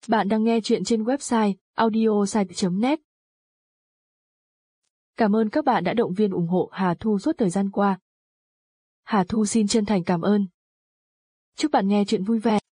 Bạn đang nghe chuyện trên website audiosite.net. Cảm ơn các bạn đã động viên ủng hộ Hà Thu suốt thời gian qua. Hà Thu xin chân thành cảm ơn. Chúc bạn nghe chuyện vui vẻ.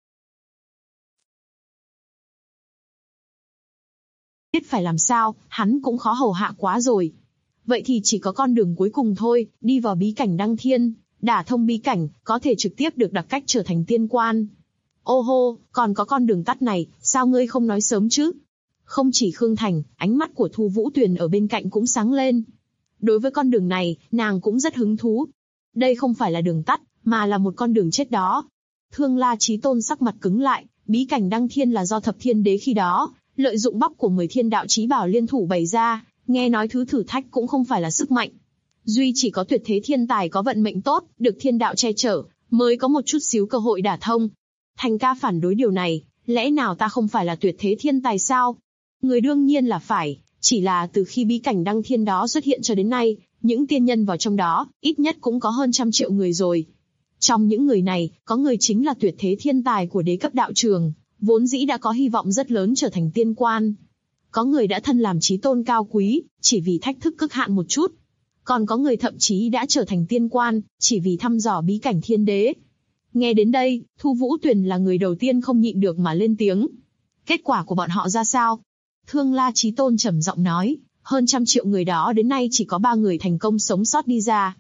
Biết phải làm sao, hắn cũng khó hầu hạ quá rồi. Vậy thì chỉ có con đường cuối cùng thôi, đi vào bí cảnh Đăng Thiên, đả thông bí cảnh, có thể trực tiếp được đặc cách trở thành tiên quan. Ô hô, còn có con đường tắt này, sao ngươi không nói sớm chứ? Không chỉ Khương Thành, ánh mắt của Thu Vũ Tuyền ở bên cạnh cũng sáng lên. Đối với con đường này, nàng cũng rất hứng thú. Đây không phải là đường tắt, mà là một con đường chết đó. Thương La Chí Tôn sắc mặt cứng lại, bí cảnh Đăng Thiên là do Thập Thiên Đế khi đó lợi dụng bắp của 10 thiên đạo chí bảo liên thủ bày ra, nghe nói thứ thử thách cũng không phải là sức mạnh. Duy chỉ có tuyệt thế thiên tài có vận mệnh tốt, được thiên đạo che chở, mới có một chút xíu cơ hội đả thông. Thành ca phản đối điều này, lẽ nào ta không phải là tuyệt thế thiên tài sao? Người đương nhiên là phải, chỉ là từ khi bí cảnh Đăng Thiên đó xuất hiện cho đến nay, những tiên nhân vào trong đó, ít nhất cũng có hơn 100 triệu người rồi. Trong những người này, có người chính là tuyệt thế thiên tài của đế cấp đạo trường, vốn dĩ đã có hy vọng rất lớn trở thành tiên quan. Có người đã thân làm chí tôn cao quý, chỉ vì thách thức cực hạn một chút. Còn có người thậm chí đã trở thành tiên quan, chỉ vì thăm dò bí cảnh thiên đế. Nghe đến đây, Thu Vũ Tuyền là người đầu tiên không nhịn được mà lên tiếng. Kết quả của bọn họ ra sao? Thương La Chí Tôn trầm giọng nói, hơn 100 triệu người đó đến nay chỉ có 3 người thành công sống sót đi ra.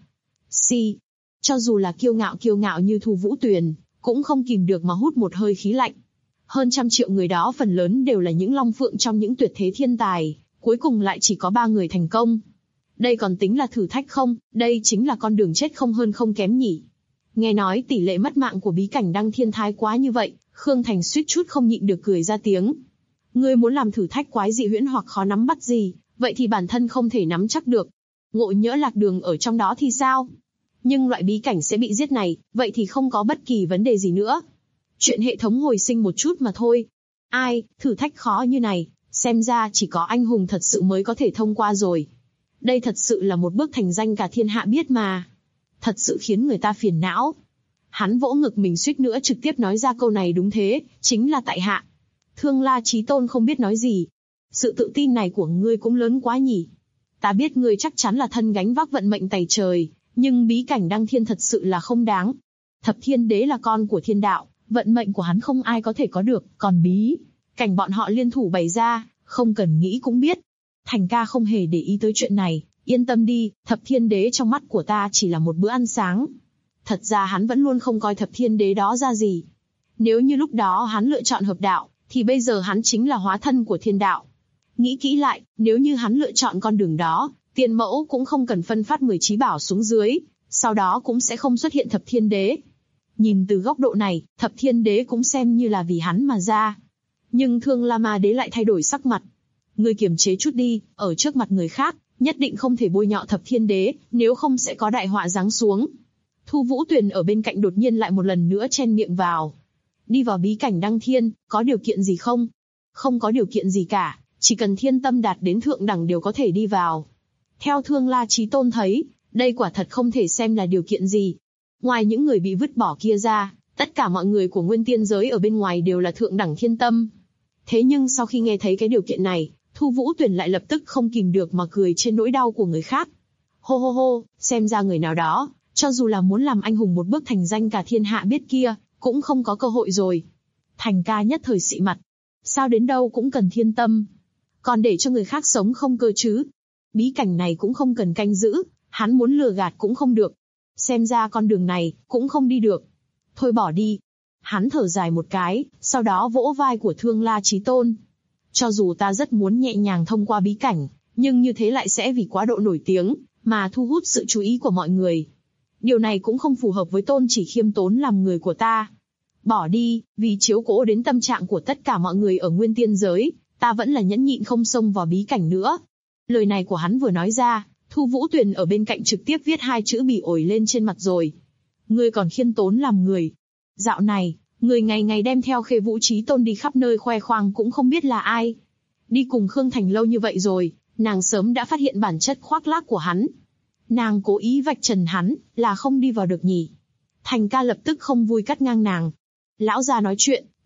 Cho dù là kiêu ngạo như Thu Vũ Tuyền, cũng không kìm được mà hút một hơi khí lạnh. Hơn 100 triệu người đó phần lớn đều là những long phượng trong những tuyệt thế thiên tài, cuối cùng lại chỉ có 3 người thành công. Đây còn tính là thử thách không? Đây chính là con đường chết không hơn không kém nhỉ. Nghe nói tỷ lệ mất mạng của bí cảnh Đăng Thiên thái quá như vậy, Khương Thành suýt chút không nhịn được cười ra tiếng. Ngươi muốn làm thử thách quái dị huyễn hoặc khó nắm bắt gì, vậy thì bản thân không thể nắm chắc được. Ngộ nhỡ lạc đường ở trong đó thì sao? Nhưng loại bí cảnh sẽ bị giết này, vậy thì không có bất kỳ vấn đề gì nữa. Chuyện hệ thống hồi sinh một chút mà thôi. Ai, thử thách khó như này, xem ra chỉ có anh hùng thật sự mới có thể thông qua rồi. Đây thật sự là một bước thành danh cả thiên hạ biết mà. Thật sự khiến người ta phiền não. Hắn vỗ ngực mình suýt nữa trực tiếp nói ra câu này, đúng thế, chính là tại hạ. Thương La Chí Tôn không biết nói gì. Sự tự tin này của ngươi cũng lớn quá nhỉ. Ta biết ngươi chắc chắn là thân gánh vác vận mệnh tày trời, nhưng bí cảnh Đăng Thiên thật sự là không đáng. Thập Thiên Đế là con của thiên đạo, vận mệnh của hắn không ai có thể có được, còn bí cảnh bọn họ liên thủ bày ra, không cần nghĩ cũng biết. Thành ca không hề để ý tới chuyện này, yên tâm đi, Thập Thiên Đế trong mắt của ta chỉ là một bữa ăn sáng. Thật ra hắn vẫn luôn không coi Thập Thiên Đế đó ra gì. Nếu như lúc đó hắn lựa chọn hợp đạo, thì bây giờ hắn chính là hóa thân của thiên đạo. Nghĩ kỹ lại, nếu như hắn lựa chọn con đường đó, Tiên Mẫu cũng không cần phân phát 10 chí bảo xuống dưới, sau đó cũng sẽ không xuất hiện Thập Thiên Đế. Nhìn từ góc độ này, Thập Thiên Đế cũng xem như là vì hắn mà ra. Nhưng Thương La Ma Đế lại thay đổi sắc mặt. Ngươi kiềm chế chút đi, ở trước mặt người khác, nhất định không thể bôi nhọ Thập Thiên Đế, nếu không sẽ có đại họa giáng xuống. Thu Vũ Tuyền ở bên cạnh đột nhiên lại một lần nữa chen miệng vào. Đi vào bí cảnh Đăng Thiên, có điều kiện gì không? Không có điều kiện gì cả, chỉ cần thiên tâm đạt đến thượng đẳng đều có thể đi vào. Theo Thương La Chí Tôn thấy, đây quả thật không thể xem là điều kiện gì. Ngoài những người bị vứt bỏ kia ra, tất cả mọi người của nguyên tiên giới ở bên ngoài đều là thượng đẳng thiên tâm. Thế nhưng sau khi nghe thấy cái điều kiện này, Thu Vũ Tuyền lại lập tức không kìm được mà cười trên nỗi đau của người khác. Hô hô hô, xem ra người nào đó, cho dù là muốn làm anh hùng một bước thành danh cả thiên hạ biết kia, cũng không có cơ hội rồi. Thành ca nhất thời xị mặt. Sao đến đâu cũng cần thiên tâm. Còn để cho người khác sống không cơ chứ. Bí cảnh này cũng không cần canh giữ, hắn muốn lừa gạt cũng không được. Xem ra con đường này, cũng không đi được. Thôi bỏ đi. Hắn thở dài một cái, sau đó vỗ vai của Thương La Chí Tôn. Cho dù ta rất muốn nhẹ nhàng thông qua bí cảnh, nhưng như thế lại sẽ vì quá độ nổi tiếng, mà thu hút sự chú ý của mọi người. Điều này cũng không phù hợp với tôn chỉ khiêm tốn làm người của ta. Bỏ đi, vì chiếu cố đến tâm trạng của tất cả mọi người ở nguyên tiên giới, ta vẫn là nhẫn nhịn không xông vào bí cảnh nữa. Lời này của hắn vừa nói ra, Thu Vũ Tuyền ở bên cạnh trực tiếp viết 2 chữ bỉ ổi lên trên mặt rồi. Ngươi còn khiêm tốn làm người. Dạo này, người ngày ngày đem theo Khê Vũ Chí Tôn đi khắp nơi khoe khoang cũng không biết là ai. Đi cùng Khương Thành lâu như vậy rồi, nàng sớm đã phát hiện bản chất khoác lác của hắn. Nàng cố ý vạch trần hắn, là không đi vào được nhỉ. Thành ca lập tức không vui cắt ngang nàng. Lão già nói chuyện,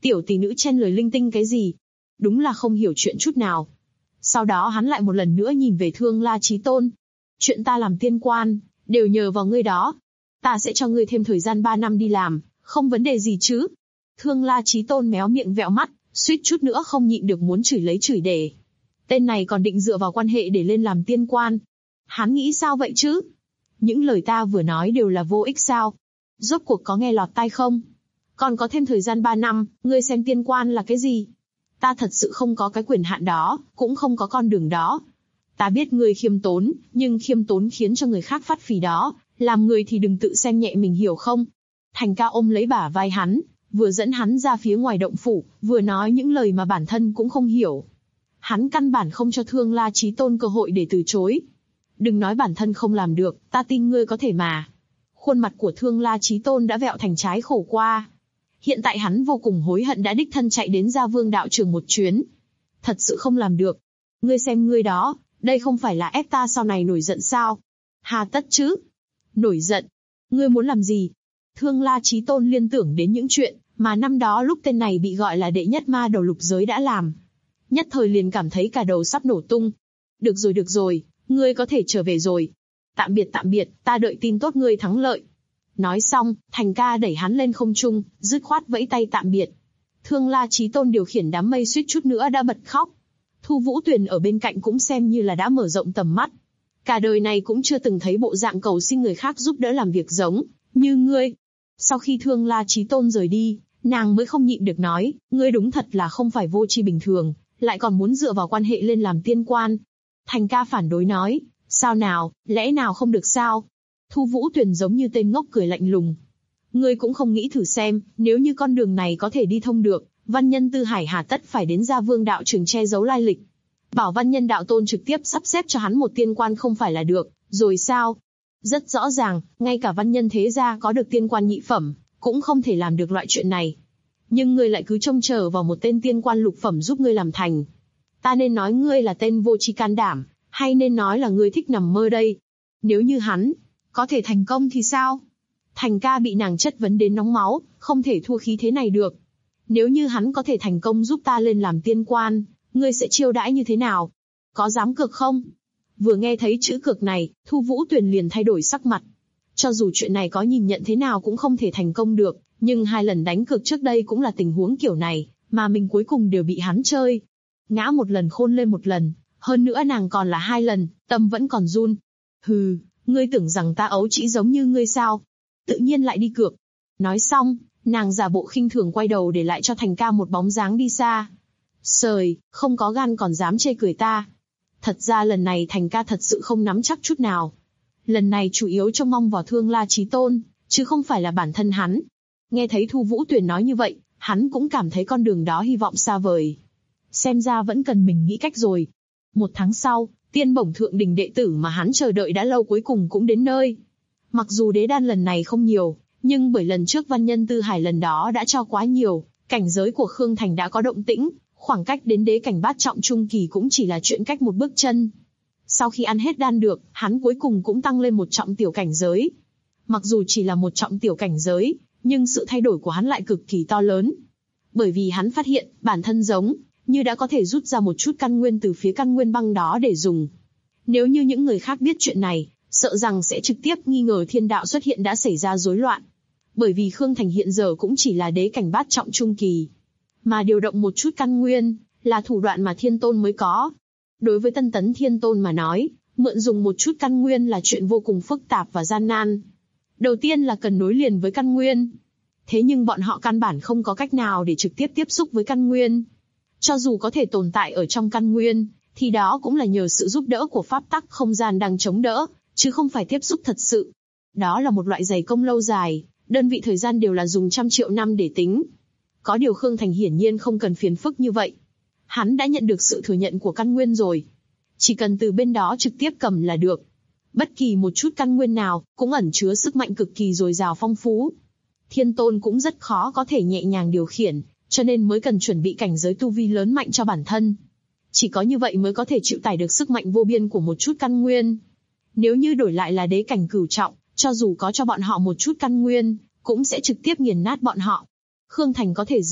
Tiểu tỷ nữ chen lời linh tinh cái gì? Đúng là không hiểu chuyện chút nào. Sau đó hắn lại một lần nữa nhìn về Thương La Chí Tôn. Chuyện ta làm tiên quan, đều nhờ vào ngươi đó. Ta sẽ cho ngươi thêm thời gian 3 năm đi làm, không vấn đề gì chứ? Thương La Chí Tôn méo miệng vẹo mắt, suýt chút nữa không nhịn được muốn chửi lấy chửi để. Tên này còn định dựa vào quan hệ để lên làm tiên quan. Hắn nghĩ sao vậy chứ? Những lời ta vừa nói đều là vô ích sao? Rốt cuộc có nghe lọt tai không? Còn có thêm thời gian 3 năm, ngươi xem tiên quan là cái gì? Ta thật sự không có cái quyền hạn đó, cũng không có con đường đó. Ta biết ngươi khiêm tốn, nhưng khiêm tốn khiến cho người khác phát phì đó, làm người thì đừng tự xem nhẹ mình, hiểu không? Thành Ca ôm lấy bả vai hắn, vừa dẫn hắn ra phía ngoài động phủ, vừa nói những lời mà bản thân cũng không hiểu. Hắn căn bản không cho Thương La Chí Tôn cơ hội để từ chối. Đừng nói bản thân không làm được, ta tin ngươi có thể mà. Khuôn mặt của Thương La Chí Tôn đã vẹo thành trái khổ qua. Hiện tại hắn vô cùng hối hận đã đích thân chạy đến Gia Vương đạo trường một chuyến. Thật sự không làm được. Ngươi xem ngươi đó, đây không phải là ép ta sau này nổi giận sao? Hà tất chứ? Nổi giận? Ngươi muốn làm gì? Thương La Chí Tôn liên tưởng đến những chuyện mà năm đó lúc tên này bị gọi là đệ nhất ma đầu lục giới đã làm. Nhất thời liền cảm thấy cả đầu sắp nổ tung. Được rồi, ngươi có thể trở về rồi. Tạm biệt, ta đợi tin tốt ngươi thắng lợi. Nói xong, Thành Ca đẩy hắn lên không trung, dứt khoát vẫy tay tạm biệt. Thương La Chí Tôn điều khiển đám mây suýt chút nữa đã bật khóc. Thu Vũ Tuyền ở bên cạnh cũng xem như là đã mở rộng tầm mắt. Cả đời này cũng chưa từng thấy bộ dạng cầu xin người khác giúp đỡ làm việc giống như ngươi. Sau khi Thương La Chí Tôn rời đi, nàng mới không nhịn được nói, ngươi đúng thật là không phải vô tri bình thường, lại còn muốn dựa vào quan hệ lên làm tiên quan. Thành Ca phản đối nói, sao nào, lẽ nào không được sao? Thu Vũ Tuyền giống như tên ngốc cười lạnh lùng. Ngươi cũng không nghĩ thử xem, nếu như con đường này có thể đi thông được, Văn Nhân Tư Hải hà tất phải đến Gia Vương đạo trường che giấu lai lịch. Bảo Văn Nhân đạo tôn trực tiếp sắp xếp cho hắn một tiên quan không phải là được, rồi sao? Rất rõ ràng, ngay cả Văn Nhân thế gia có được tiên quan nhị phẩm, cũng không thể làm được loại chuyện này. Nhưng ngươi lại cứ trông chờ vào một tên tiên quan lục phẩm giúp ngươi làm thành. Ta nên nói ngươi là tên vô tri can đảm, hay nên nói là ngươi thích nằm mơ đây? Nếu như hắn có thể thành công thì sao? Thành Ca bị nàng chất vấn đến nóng máu, không thể thua khí thế này được. Nếu như hắn có thể thành công giúp ta lên làm tiên quan, ngươi sẽ chiêu đãi như thế nào? Có dám cược không? Vừa nghe thấy chữ cược này, Thu Vũ Tuyền liền thay đổi sắc mặt. Cho dù chuyện này có nhìn nhận thế nào cũng không thể thành công được, nhưng 2 lần đánh cược trước đây cũng là tình huống kiểu này, mà mình cuối cùng đều bị hắn chơi. Ngã một lần khôn lên một lần, hơn nữa nàng còn là 2 lần, tâm vẫn còn run. Hừ, ngươi tưởng rằng ta ấu trĩ giống như ngươi sao? Tự nhiên lại đi cược. Nói xong, nàng giả bộ khinh thường quay đầu để lại cho Thành Ca một bóng dáng đi xa. Sời, không có gan còn dám chê cười ta. Thật ra lần này Thành Ca thật sự không nắm chắc chút nào. Lần này chủ yếu trông mong vào Thương La Chí Tôn, chứ không phải là bản thân hắn. Nghe thấy Thu Vũ Tuyền nói như vậy, hắn cũng cảm thấy con đường đó hy vọng xa vời. Xem ra vẫn cần mình nghĩ cách rồi. 1 tháng sau, tiên bổng thượng đình đệ tử mà hắn chờ đợi đã lâu cuối cùng cũng đến nơi. Mặc dù đế đan lần này không nhiều, nhưng bởi lần trước Văn Nhân Tư Hải lần đó đã cho quá nhiều, cảnh giới của Khương Thành đã có động tĩnh, khoảng cách đến đế cảnh bát trọng trung kỳ cũng chỉ là chuyện cách một bước chân. Sau khi ăn hết đan được, hắn cuối cùng cũng tăng lên 1 trọng tiểu cảnh giới. Mặc dù chỉ là 1 trọng tiểu cảnh giới, nhưng sự thay đổi của hắn lại cực kỳ to lớn. Bởi vì hắn phát hiện, bản thân giống như đã có thể rút ra một chút căn nguyên từ phía căn nguyên băng đó để dùng. Nếu như những người khác biết chuyện này, sợ rằng sẽ trực tiếp nghi ngờ thiên đạo xuất hiện đã xảy ra rối loạn. Bởi vì Khương Thành hiện giờ cũng chỉ là đế cảnh bát trọng trung kỳ. Mà điều động một chút căn nguyên, là thủ đoạn mà Thiên Tôn mới có. Đối với Tân Tấn Thiên Tôn mà nói, mượn dùng một chút căn nguyên là chuyện vô cùng phức tạp và gian nan. Đầu tiên là cần nối liền với căn nguyên. Thế nhưng bọn họ căn bản không có cách nào để trực tiếp tiếp xúc với căn nguyên. Cho dù có thể tồn tại ở trong căn nguyên, thì đó cũng là nhờ sự giúp đỡ của pháp tắc không gian đang chống đỡ, chứ không phải tiếp xúc thật sự. Đó là một loại dày công lâu dài, đơn vị thời gian đều là dùng trăm triệu năm để tính. Có điều Khương Thành hiển nhiên không cần phiền phức như vậy. Hắn đã nhận được sự thừa nhận của căn nguyên rồi. Chỉ cần từ bên đó trực tiếp cầm là được. Bất kỳ một chút căn nguyên nào, cũng ẩn chứa sức mạnh cực kỳ dồi dào phong phú. Thiên Tôn cũng rất khó có thể nhẹ nhàng điều khiển, cho nên mới cần chuẩn bị cảnh giới tu vi lớn mạnh cho bản thân. Chỉ có như vậy mới có thể chịu tải được sức mạnh vô biên của một chút căn nguyên. Nếu như đổi lại là đế cảnh cửu trọng, cho dù có cho bọn họ một chút căn nguyên, cũng sẽ trực tiếp nghiền nát bọn họ. Khương Thành có thể dựa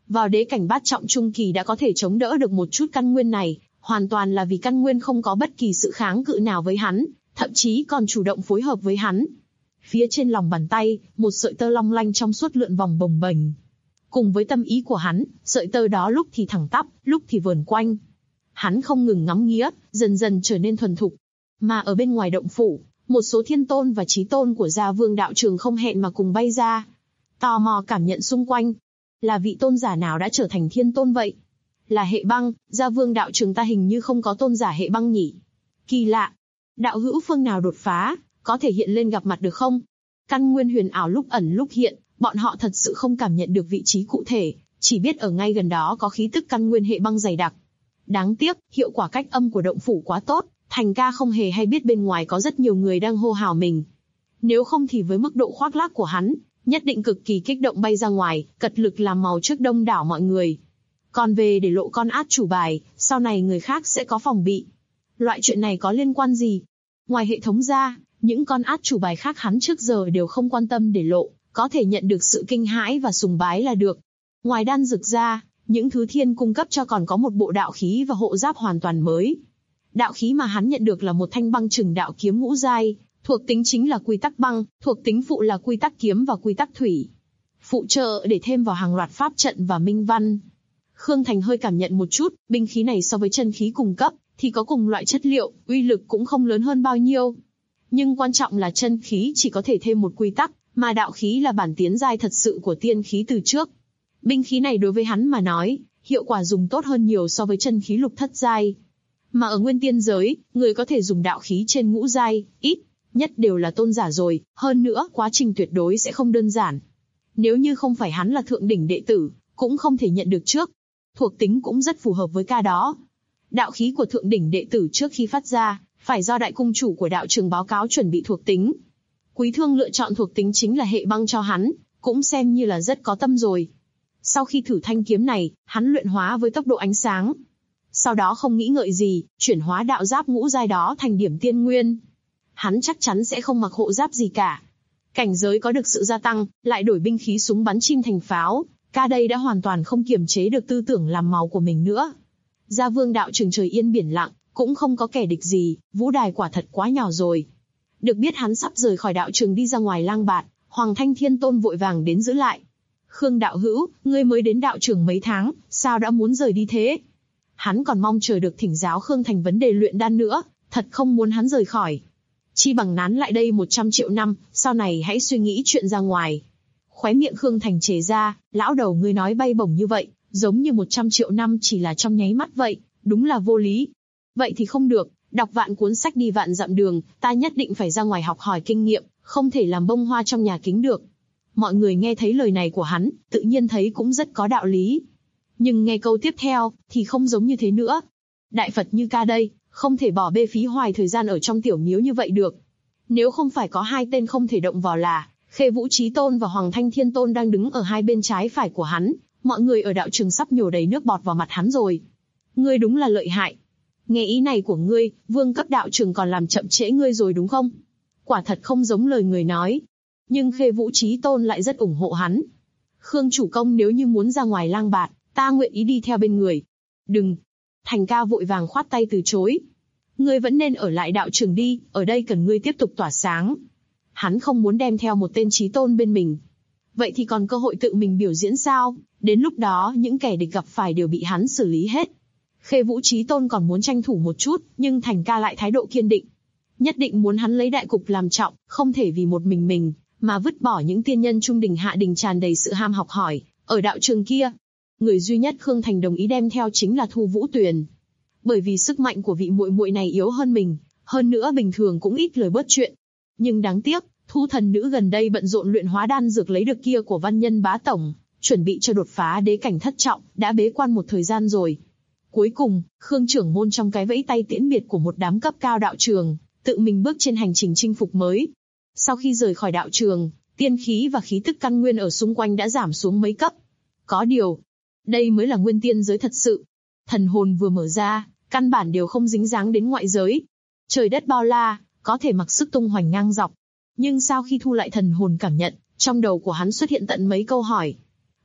Vào đế cảnh bát trọng trung kỳ đã có thể chống đỡ được một chút căn nguyên này, hoàn toàn là vì căn nguyên không có bất kỳ sự kháng cự nào với hắn, thậm chí còn chủ động phối hợp với hắn. Phía trên lòng bàn tay, một sợi tơ long lanh trong suốt lượn vòng bồng bềnh. Cùng với tâm ý của hắn, sợi tơ đó lúc thì thẳng tắp, lúc thì vờn quanh. Hắn không ngừng ngắm nghía, dần dần trở nên thuần thục. Mà ở bên ngoài động phủ, một số thiên tôn và chí tôn của Gia Vương đạo trường không hẹn mà cùng bay ra. Tò mò cảm nhận xung quanh. Là vị tôn giả nào đã trở thành thiên tôn vậy? Là hệ băng, Gia Vương đạo trường ta hình như không có tôn giả hệ băng nhỉ? Kỳ lạ. Đạo hữu phương nào đột phá, có thể hiện lên gặp mặt được không? Căn nguyên huyền ảo lúc ẩn lúc hiện, bọn họ thật sự không cảm nhận được vị trí cụ thể, chỉ biết ở ngay gần đó có khí tức căn nguyên hệ băng dày đặc. Đáng tiếc, hiệu quả cách âm của động phủ quá tốt, Thành ca không hề hay biết bên ngoài có rất nhiều người đang hô hào mình. Nếu không thì với mức độ khoác lác của hắn, nhất định cực kỳ kích động bay ra ngoài, cật lực làm màu trước đông đảo mọi người. Còn về để lộ con át chủ bài, sau này người khác sẽ có phòng bị. Loại chuyện này có liên quan gì? Ngoài hệ thống ra, những con át chủ bài khác hắn trước giờ đều không quan tâm để lộ, có thể nhận được sự kinh hãi và sùng bái là được. Ngoài đan dược ra, những thứ thiên cung cấp cho còn có một bộ đạo khí và hộ giáp hoàn toàn mới. Đạo khí mà hắn nhận được là một thanh băng chừng đạo kiếm ngũ giai, thuộc tính chính là quy tắc băng, thuộc tính phụ là quy tắc kiếm và quy tắc thủy. Phụ trợ để thêm vào hàng loạt pháp trận và minh văn. Khương Thành hơi cảm nhận một chút, binh khí này so với chân khí cùng cấp, thì có cùng loại chất liệu, uy lực cũng không lớn hơn bao nhiêu. Nhưng quan trọng là chân khí chỉ có thể thêm một quy tắc, mà đạo khí là bản tiến giai thật sự của tiên khí từ trước. Binh khí này đối với hắn mà nói, hiệu quả dùng tốt hơn nhiều so với chân khí lục thất giai. Mà ở nguyên tiên giới, người có thể dùng đạo khí trên ngũ giai, ít nhất đều là tôn giả rồi, hơn nữa quá trình tuyệt đối sẽ không đơn giản. Nếu như không phải hắn là thượng đỉnh đệ tử, cũng không thể nhận được trước. Thuộc tính cũng rất phù hợp với ca đó. Đạo khí của thượng đỉnh đệ tử trước khi phát ra, phải do đại cung chủ của đạo trường báo cáo chuẩn bị thuộc tính. Quý Thương lựa chọn thuộc tính chính là hệ băng cho hắn, cũng xem như là rất có tâm rồi. Sau khi thử thanh kiếm này, hắn luyện hóa với tốc độ ánh sáng. Sau đó không nghĩ ngợi gì, chuyển hóa đạo giáp ngũ giai đó thành điểm tiên nguyên. Hắn chắc chắn sẽ không mặc hộ giáp gì cả. Cảnh giới có được sự gia tăng, lại đổi binh khí súng bắn chim thành pháo, ca đây đã hoàn toàn không kiềm chế được tư tưởng làm màu của mình nữa. Gia Vương đạo trường trời yên biển lặng, cũng không có kẻ địch gì, vũ đài quả thật quá nhỏ rồi. Được biết hắn sắp rời khỏi đạo trường đi ra ngoài lang bạt, Hoàng Thanh Thiên Tôn vội vàng đến giữ lại. Khương đạo hữu, ngươi mới đến đạo trường mấy tháng, sao đã muốn rời đi thế? Hắn còn mong chờ được thỉnh giáo Khương Thành vấn đề luyện đan nữa, thật không muốn hắn rời khỏi. Chi bằng nán lại đây 100 triệu năm, sau này hãy suy nghĩ chuyện ra ngoài. Khóe miệng Khương Thành chề ra, lão đầu ngươi nói bay bổng như vậy, giống như 100 triệu năm chỉ là trong nháy mắt vậy, đúng là vô lý. Vậy thì không được, đọc vạn cuốn sách đi vạn dặm đường, ta nhất định phải ra ngoài học hỏi kinh nghiệm, không thể làm bông hoa trong nhà kính được. Mọi người nghe thấy lời này của hắn, tự nhiên thấy cũng rất có đạo lý. Nhưng nghe câu tiếp theo, thì không giống như thế nữa. Đại Phật như ca đây, không thể bỏ bê phí hoài thời gian ở trong tiểu miếu như vậy được. Nếu không phải có hai tên không thể động vào là Khê Vũ Chí Tôn và Hoàng Thanh Thiên Tôn đang đứng ở hai bên trái phải của hắn, mọi người ở đạo trường sắp nhổ đầy nước bọt vào mặt hắn rồi. Ngươi đúng là lợi hại. Nghe ý này của ngươi, vương cấp đạo trường còn làm chậm trễ ngươi rồi đúng không? Quả thật không giống lời người nói. Nhưng Khê Vũ Chí Tôn lại rất ủng hộ hắn. Khương chủ công nếu như muốn ra ngoài lang bạt, ta nguyện ý đi theo bên người. Đừng. Thành ca vội vàng khoát tay từ chối. Ngươi vẫn nên ở lại đạo trường đi, ở đây cần ngươi tiếp tục tỏa sáng. Hắn không muốn đem theo một tên chí tôn bên mình. Vậy thì còn cơ hội tự mình biểu diễn sao? Đến lúc đó những kẻ địch gặp phải đều bị hắn xử lý hết. Khê Vũ Chí Tôn còn muốn tranh thủ một chút, nhưng Thành ca lại thái độ kiên định. Nhất định muốn hắn lấy đại cục làm trọng, không thể vì một mình, mà vứt bỏ những tiên nhân trung đình hạ đình tràn đầy sự ham học hỏi, ở đạo trường kia. Người duy nhất Khương Thành đồng ý đem theo chính là Thu Vũ Tuyền. Bởi vì sức mạnh của vị muội muội này yếu hơn mình, hơn nữa bình thường cũng ít lời bớt chuyện. Nhưng đáng tiếc, Thu thần nữ gần đây bận rộn luyện hóa đan dược lấy được kia của văn nhân bá tổng, chuẩn bị cho đột phá đế cảnh thất trọng, đã bế quan một thời gian rồi. Cuối cùng, Khương trưởng môn trong cái vẫy tay tiễn biệt của một đám cấp cao đạo trường, tự mình bước trên hành trình chinh phục mới. Sau khi rời khỏi đạo trường, tiên khí và khí tức căn nguyên ở xung quanh đã giảm xuống mấy cấp. Có điều, đây mới là nguyên tiên giới thật sự. Thần hồn vừa mở ra, căn bản đều không dính dáng đến ngoại giới. Trời đất bao la, có thể mặc sức tung hoành ngang dọc. Nhưng sau khi thu lại thần hồn cảm nhận, trong đầu của hắn xuất hiện tận mấy câu hỏi.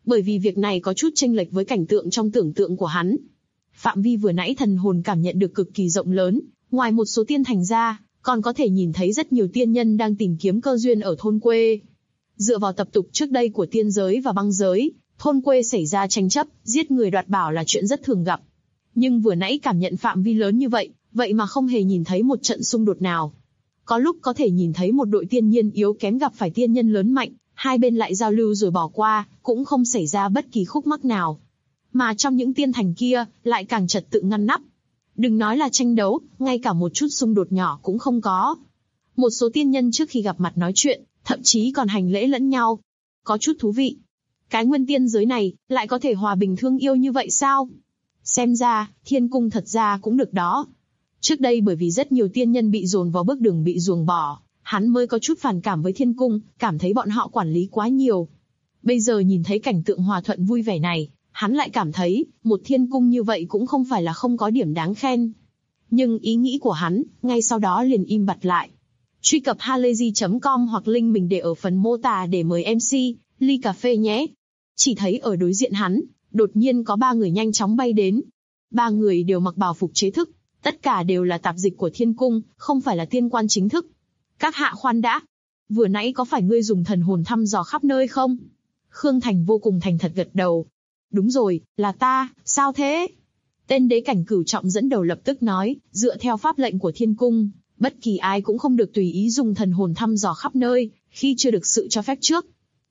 bởi vì việc này có chút chênh lệch với cảnh tượng trong tưởng tượng của hắn. Phạm vi vừa nãy thần hồn cảm nhận được cực kỳ rộng lớn, ngoài một số tiên thành ra, còn có thể nhìn thấy rất nhiều tiên nhân đang tìm kiếm cơ duyên ở thôn quê. Dựa vào tập tục trước đây của tiên giới và băng giới, thôn quê xảy ra tranh chấp, giết người đoạt bảo là chuyện rất thường gặp. Nhưng vừa nãy cảm nhận phạm vi lớn như vậy, vậy mà không hề nhìn thấy một trận xung đột nào. Có lúc có thể nhìn thấy một đội tiên nhân yếu kém gặp phải tiên nhân lớn mạnh, hai bên lại giao lưu rồi bỏ qua, cũng không xảy ra bất kỳ khúc mắc nào. Mà trong những tiên thành kia, lại càng trật tự ngăn nắp. Đừng nói là tranh đấu, ngay cả một chút xung đột nhỏ cũng không có. Một số tiên nhân trước khi gặp mặt nói chuyện, thậm chí còn hành lễ lẫn nhau. Có chút thú vị. Cái nguyên tiên giới này, lại có thể hòa bình thương yêu như vậy sao? Xem ra, thiên cung thật ra cũng được đó. Trước đây bởi vì rất nhiều tiên nhân bị dồn vào bước đường bị ruồng bỏ, hắn mới có chút phản cảm với thiên cung, cảm thấy bọn họ quản lý quá nhiều. Bây giờ nhìn thấy cảnh tượng hòa thuận vui vẻ này, hắn lại cảm thấy, một thiên cung như vậy cũng không phải là không có điểm đáng khen. Nhưng ý nghĩ của hắn, ngay sau đó liền im bặt lại. Truy cập halayzi.com hoặc link mình để ở phần mô tả để mời MC, ly cà phê nhé. Chỉ thấy ở đối diện hắn, đột nhiên có 3 người nhanh chóng bay đến. 3 người đều mặc bào phục chế thức, tất cả đều là tạp dịch của thiên cung, không phải là tiên quan chính thức. Các hạ khoan đã, vừa nãy có phải ngươi dùng thần hồn thăm dò khắp nơi không? Khương Thành vô cùng thành thật gật đầu. Đúng rồi, là ta, sao thế? Tên đế cảnh cửu trọng dẫn đầu lập tức nói, dựa theo pháp lệnh của thiên cung, bất kỳ ai cũng không được tùy ý dùng thần hồn thăm dò khắp nơi, khi chưa được sự cho phép trước.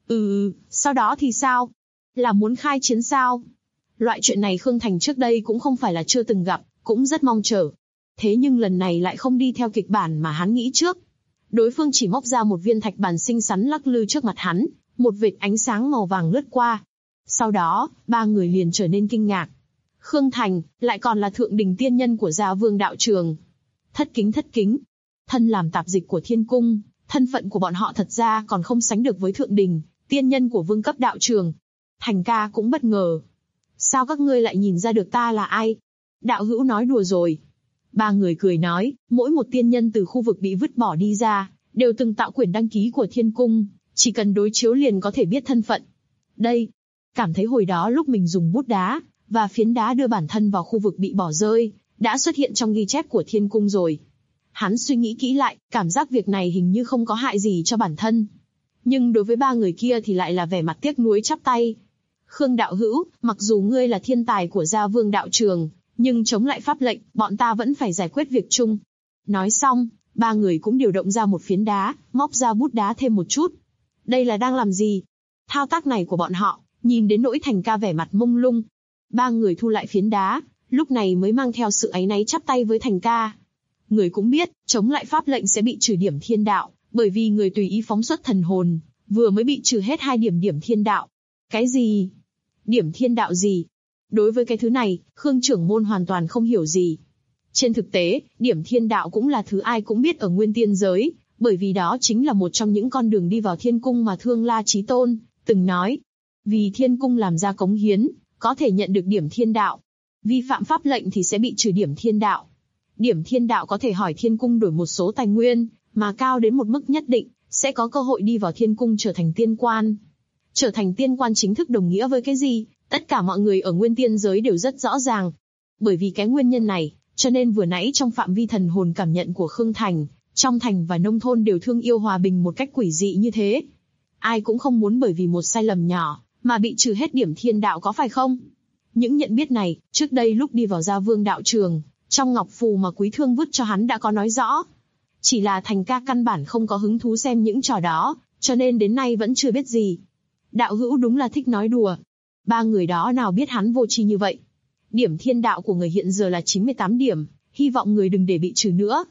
Sau đó thì sao? Là muốn khai chiến sao? Loại chuyện này Khương Thành trước đây cũng không phải là chưa từng gặp, cũng rất mong chờ. Thế nhưng lần này lại không đi theo kịch bản mà hắn nghĩ trước. Đối phương chỉ móc ra một viên thạch bản xinh xắn lắc lư trước mặt hắn, một vệt ánh sáng màu vàng lướt qua. Sau đó, 3 người liền trở nên kinh ngạc. Khương Thành, lại còn là thượng đình tiên nhân của Gia Vương đạo trường. Thất kính. Thân làm tạp dịch của thiên cung, thân phận của bọn họ thật ra còn không sánh được với thượng đình, tiên nhân của vương cấp đạo trường. Thành ca cũng bất ngờ. Sao các ngươi lại nhìn ra được ta là ai? Đạo hữu nói đùa rồi. 3 người cười nói, mỗi một tiên nhân từ khu vực bị vứt bỏ đi ra, đều từng tạo quyển đăng ký của thiên cung, chỉ cần đối chiếu liền có thể biết thân phận. Đây, cảm thấy hồi đó lúc mình dùng bút đá và phiến đá đưa bản thân vào khu vực bị bỏ rơi, đã xuất hiện trong ghi chép của thiên cung rồi. Hắn suy nghĩ kỹ lại, cảm giác việc này hình như không có hại gì cho bản thân. Nhưng đối với 3 người kia thì lại là vẻ mặt tiếc nuối chắp tay. Khương đạo hữu, mặc dù ngươi là thiên tài của Gia Vương đạo trường, nhưng chống lại pháp lệnh, bọn ta vẫn phải giải quyết việc chung. Nói xong, 3 người cũng điều động ra một phiến đá, móc ra bút đá thêm một chút. Đây là đang làm gì? Thao tác này của bọn họ, nhìn đến nỗi Thành ca vẻ mặt mông lung. 3 người thu lại phiến đá, lúc này mới mang theo sự áy náy chắp tay với Thành ca. Người cũng biết, chống lại pháp lệnh sẽ bị trừ điểm thiên đạo, bởi vì người tùy ý phóng xuất thần hồn, vừa mới bị trừ hết 2 điểm thiên đạo. Cái gì? Điểm thiên đạo gì? Đối với cái thứ này, Khương trưởng môn hoàn toàn không hiểu gì. Trên thực tế, điểm thiên đạo cũng là thứ ai cũng biết ở nguyên tiên giới, bởi vì đó chính là một trong những con đường đi vào thiên cung mà Thương La Chí Tôn từng nói. Vì thiên cung làm ra cống hiến, có thể nhận được điểm thiên đạo. Vi phạm pháp lệnh thì sẽ bị trừ điểm thiên đạo. Điểm thiên đạo có thể hỏi thiên cung đổi một số tài nguyên, mà cao đến một mức nhất định, sẽ có cơ hội đi vào thiên cung trở thành tiên quan. Trở thành tiên quan chính thức đồng nghĩa với cái gì? Tất cả mọi người ở nguyên tiên giới đều rất rõ ràng. Bởi vì cái nguyên nhân này, cho nên vừa nãy trong phạm vi thần hồn cảm nhận của Khương Thành, trong thành và nông thôn đều thương yêu hòa bình một cách quỷ dị như thế. Ai cũng không muốn bởi vì một sai lầm nhỏ, mà bị trừ hết điểm thiên đạo có phải không? Những nhận biết này, trước đây lúc đi vào Gia Vương đạo trường, trong ngọc phù mà Quý Thương vứt cho hắn đã có nói rõ. Chỉ là Thành ca căn bản không có hứng thú xem những trò đó, cho nên đến nay vẫn chưa biết gì. Đạo hữu đúng là thích nói đùa. 3 người đó nào biết hắn vô tri như vậy. Điểm thiên đạo của người hiện giờ là 98 điểm, hy vọng người đừng để bị trừ nữa.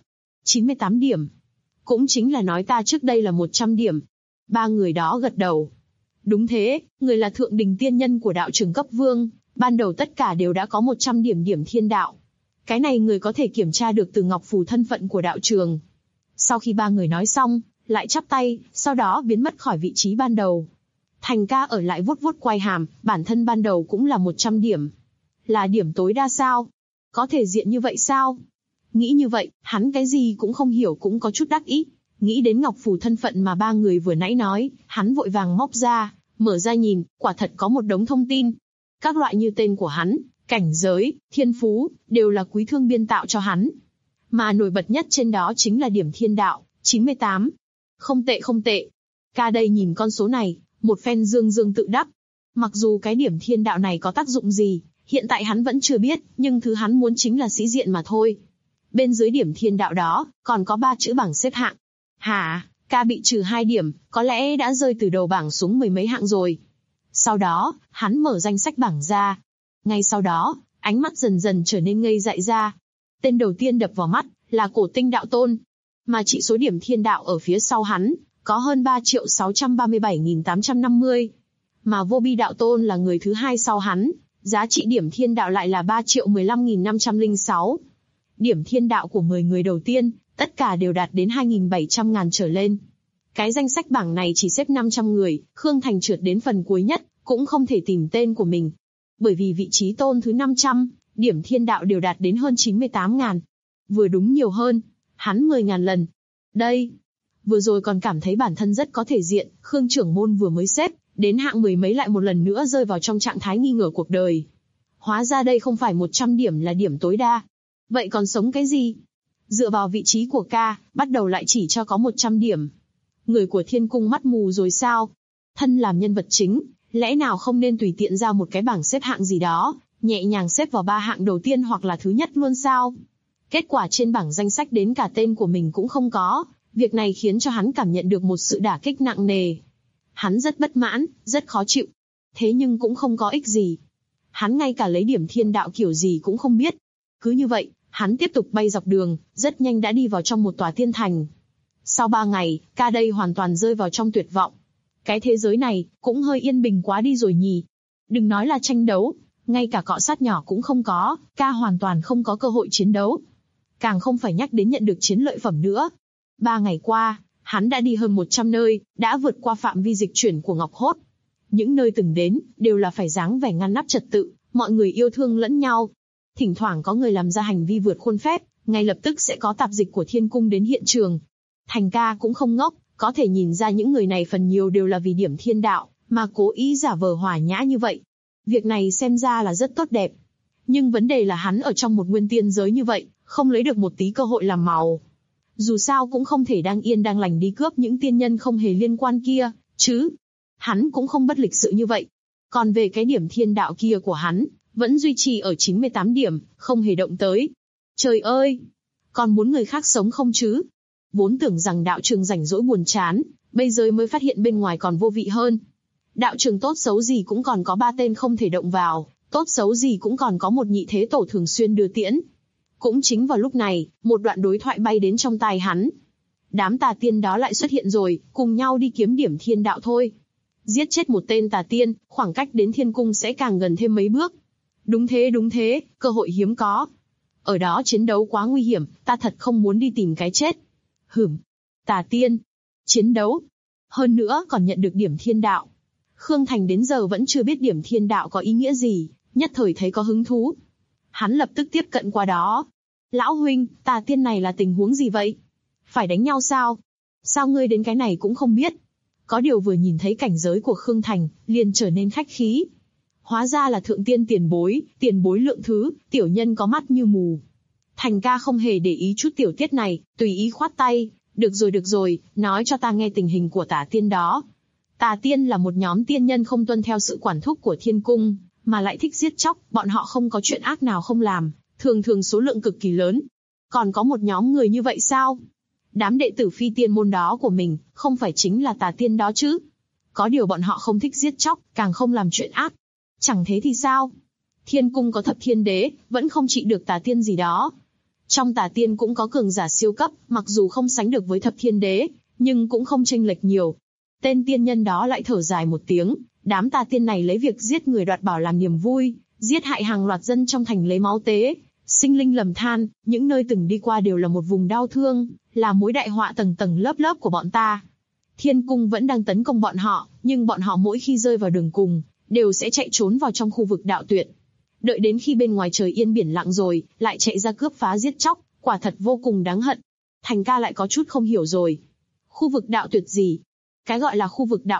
98 điểm. Cũng chính là nói ta trước đây là 100 điểm. 3 người đó gật đầu. Đúng thế, người là thượng đình tiên nhân của đạo trường cấp vương, ban đầu tất cả đều đã có 100 điểm thiên đạo. Cái này người có thể kiểm tra được từ ngọc phù thân phận của đạo trường. Sau khi 3 người nói xong, lại chắp tay, sau đó biến mất khỏi vị trí ban đầu. Thành ca ở lại vuốt vuốt quai hàm, bản thân ban đầu cũng là 100 điểm. Là điểm tối đa sao? Có thể diện như vậy sao? Nghĩ như vậy, hắn cái gì cũng không hiểu cũng có chút đắc ý. Nghĩ đến ngọc phù thân phận mà 3 người vừa nãy nói, hắn vội vàng móc ra Mở ra nhìn, quả thật có một đống thông tin. Các loại như tên của hắn, cảnh giới, thiên phú, đều là Quý Thương biên tạo cho hắn. Mà nổi bật nhất trên đó chính là điểm thiên đạo, 98. Không tệ không tệ. Ca đây nhìn con số này, một phen dương dương tự đắc. Mặc dù cái điểm thiên đạo này có tác dụng gì, hiện tại hắn vẫn chưa biết, nhưng thứ hắn muốn chính là sĩ diện mà thôi. Bên dưới điểm thiên đạo đó, còn có 3 chữ bảng xếp hạng. Hả, ca bị trừ 2 điểm, có lẽ đã rơi từ đầu bảng xuống mười mấy hạng rồi. Sau đó, hắn mở danh sách bảng ra. Ngay sau đó, ánh mắt dần dần trở nên ngây dại ra. Tên đầu tiên đập vào mắt, là Cổ Tinh Đạo Tôn. Mà chỉ số điểm thiên đạo ở phía sau hắn, có hơn 3.637.850. Mà Vô Bi Đạo Tôn là người thứ hai sau hắn, giá trị điểm thiên đạo lại là 3.015.506. Điểm thiên đạo của 10 người đầu tiên, tất cả đều đạt đến 2.700.000 trở lên. Cái danh sách bảng này chỉ xếp 500 người, Khương Thành trượt đến phần cuối nhất, cũng không thể tìm tên của mình. Bởi vì vị trí tôn thứ 500, điểm thiên đạo đều đạt đến hơn 98.000. Vừa đúng nhiều hơn, hắn 10.000 lần. Đây, vừa rồi còn cảm thấy bản thân rất có thể diện, Khương trưởng môn vừa mới xếp, đến hạng mười mấy lại một lần nữa rơi vào trong trạng thái nghi ngờ cuộc đời. Hóa ra đây không phải 100 điểm là điểm tối đa. Vậy còn sống cái gì? Dựa vào vị trí của ca, bắt đầu lại chỉ cho có 100 điểm. Người của Thiên Cung mắt mù rồi sao? Thân làm nhân vật chính, lẽ nào không nên tùy tiện ra một cái bảng xếp hạng gì đó, nhẹ nhàng xếp vào 3 hạng đầu tiên hoặc là thứ nhất luôn sao? Kết quả trên bảng danh sách đến cả tên của mình cũng không có, việc này khiến cho hắn cảm nhận được một sự đả kích nặng nề. Hắn rất bất mãn, rất khó chịu. Thế nhưng cũng không có ích gì. Hắn ngay cả lấy điểm thiên đạo kiểu gì cũng không biết. Cứ như vậy, hắn tiếp tục bay dọc đường, rất nhanh đã đi vào trong một tòa tiên thành. Sau 3 ngày, ca đây hoàn toàn rơi vào trong tuyệt vọng. Cái thế giới này, cũng hơi yên bình quá đi rồi nhỉ. Đừng nói là tranh đấu, ngay cả cọ sát nhỏ cũng không có, ca hoàn toàn không có cơ hội chiến đấu. Càng không phải nhắc đến nhận được chiến lợi phẩm nữa. 3 ngày qua, hắn đã đi hơn 100 nơi, đã vượt qua phạm vi dịch chuyển của Ngọc Hốt. Những nơi từng đến, đều là phải dáng vẻ ngăn nắp trật tự, mọi người yêu thương lẫn nhau. Thỉnh thoảng có người làm ra hành vi vượt khuôn phép, ngay lập tức sẽ có tạp dịch của Thiên Cung đến hiện trường. Thành ca cũng không ngốc, có thể nhìn ra những người này phần nhiều đều là vì điểm thiên đạo, mà cố ý giả vờ hòa nhã như vậy. Việc này xem ra là rất tốt đẹp. Nhưng vấn đề là hắn ở trong một nguyên tiên giới như vậy, không lấy được một tí cơ hội làm màu. Dù sao cũng không thể đang yên đang lành đi cướp những tiên nhân không hề liên quan kia, chứ. Hắn cũng không bất lịch sự như vậy. Còn về cái điểm thiên đạo kia của hắn, vẫn duy trì ở 98 điểm, không hề động tới. Trời ơi! Còn muốn người khác sống không chứ? Vốn tưởng rằng đạo trường rảnh rỗi buồn chán, bây giờ mới phát hiện bên ngoài còn vô vị hơn. Đạo trường tốt xấu gì cũng còn có 3 tên không thể động vào, tốt xấu gì cũng còn có một nhị thế tổ thường xuyên đưa tiễn. Cũng chính vào lúc này, một đoạn đối thoại bay đến trong tai hắn. Đám tà tiên đó lại xuất hiện rồi, cùng nhau đi kiếm điểm thiên đạo thôi. Giết chết một tên tà tiên, khoảng cách đến Thiên Cung sẽ càng gần thêm mấy bước. Đúng thế, cơ hội hiếm có. Ở đó chiến đấu quá nguy hiểm, ta thật không muốn đi tìm cái chết. Tà tiên, chiến đấu. Hơn nữa còn nhận được điểm thiên đạo. Khương Thành đến giờ vẫn chưa biết điểm thiên đạo có ý nghĩa gì, nhất thời thấy có hứng thú. Hắn lập tức tiếp cận qua đó. Lão huynh, tà tiên này là tình huống gì vậy? Phải đánh nhau sao? Sao ngươi đến cái này cũng không biết? Có điều vừa nhìn thấy cảnh giới của Khương Thành, liền trở nên khách khí. Hóa ra là thượng tiên tiền bối lượng thứ, tiểu nhân có mắt như mù. Thành ca không hề để ý chút tiểu tiết này, tùy ý khoát tay. Được rồi, nói cho ta nghe tình hình của tà tiên đó. Tà tiên là một nhóm tiên nhân không tuân theo sự quản thúc của Thiên Cung, mà lại thích giết chóc, bọn họ không có chuyện ác nào không làm, thường số lượng cực kỳ lớn. Còn có một nhóm người như vậy sao? Đám đệ tử phi tiên môn đó của mình, không phải chính là tà tiên đó chứ? Có điều bọn họ không thích giết chóc, càng không làm chuyện ác. Chẳng thế thì sao? Thiên Cung có thập thiên đế, vẫn không trị được tà tiên gì đó. Trong tà tiên cũng có cường giả siêu cấp, mặc dù không sánh được với thập thiên đế, nhưng cũng không chênh lệch nhiều. Tên tiên nhân đó lại thở dài một tiếng, đám tà tiên này lấy việc giết người đoạt bảo làm niềm vui, giết hại hàng loạt dân trong thành lấy máu tế, sinh linh lầm than, những nơi từng đi qua đều là một vùng đau thương, là mối đại họa tầng tầng lớp lớp của bọn ta. Thiên Cung vẫn đang tấn công bọn họ, nhưng bọn họ mỗi khi rơi vào đường cùng, đều sẽ chạy trốn vào trong khu vực đạo tuyệt. Đợi đến khi bên ngoài trời yên biển lặng rồi, lại chạy ra cướp phá giết chóc, quả thật vô cùng đáng hận. Thành ca lại có chút không hiểu rồi. Khu vực đạo tuyệt gì? Cái gọi là khu vực đạo tuyệt,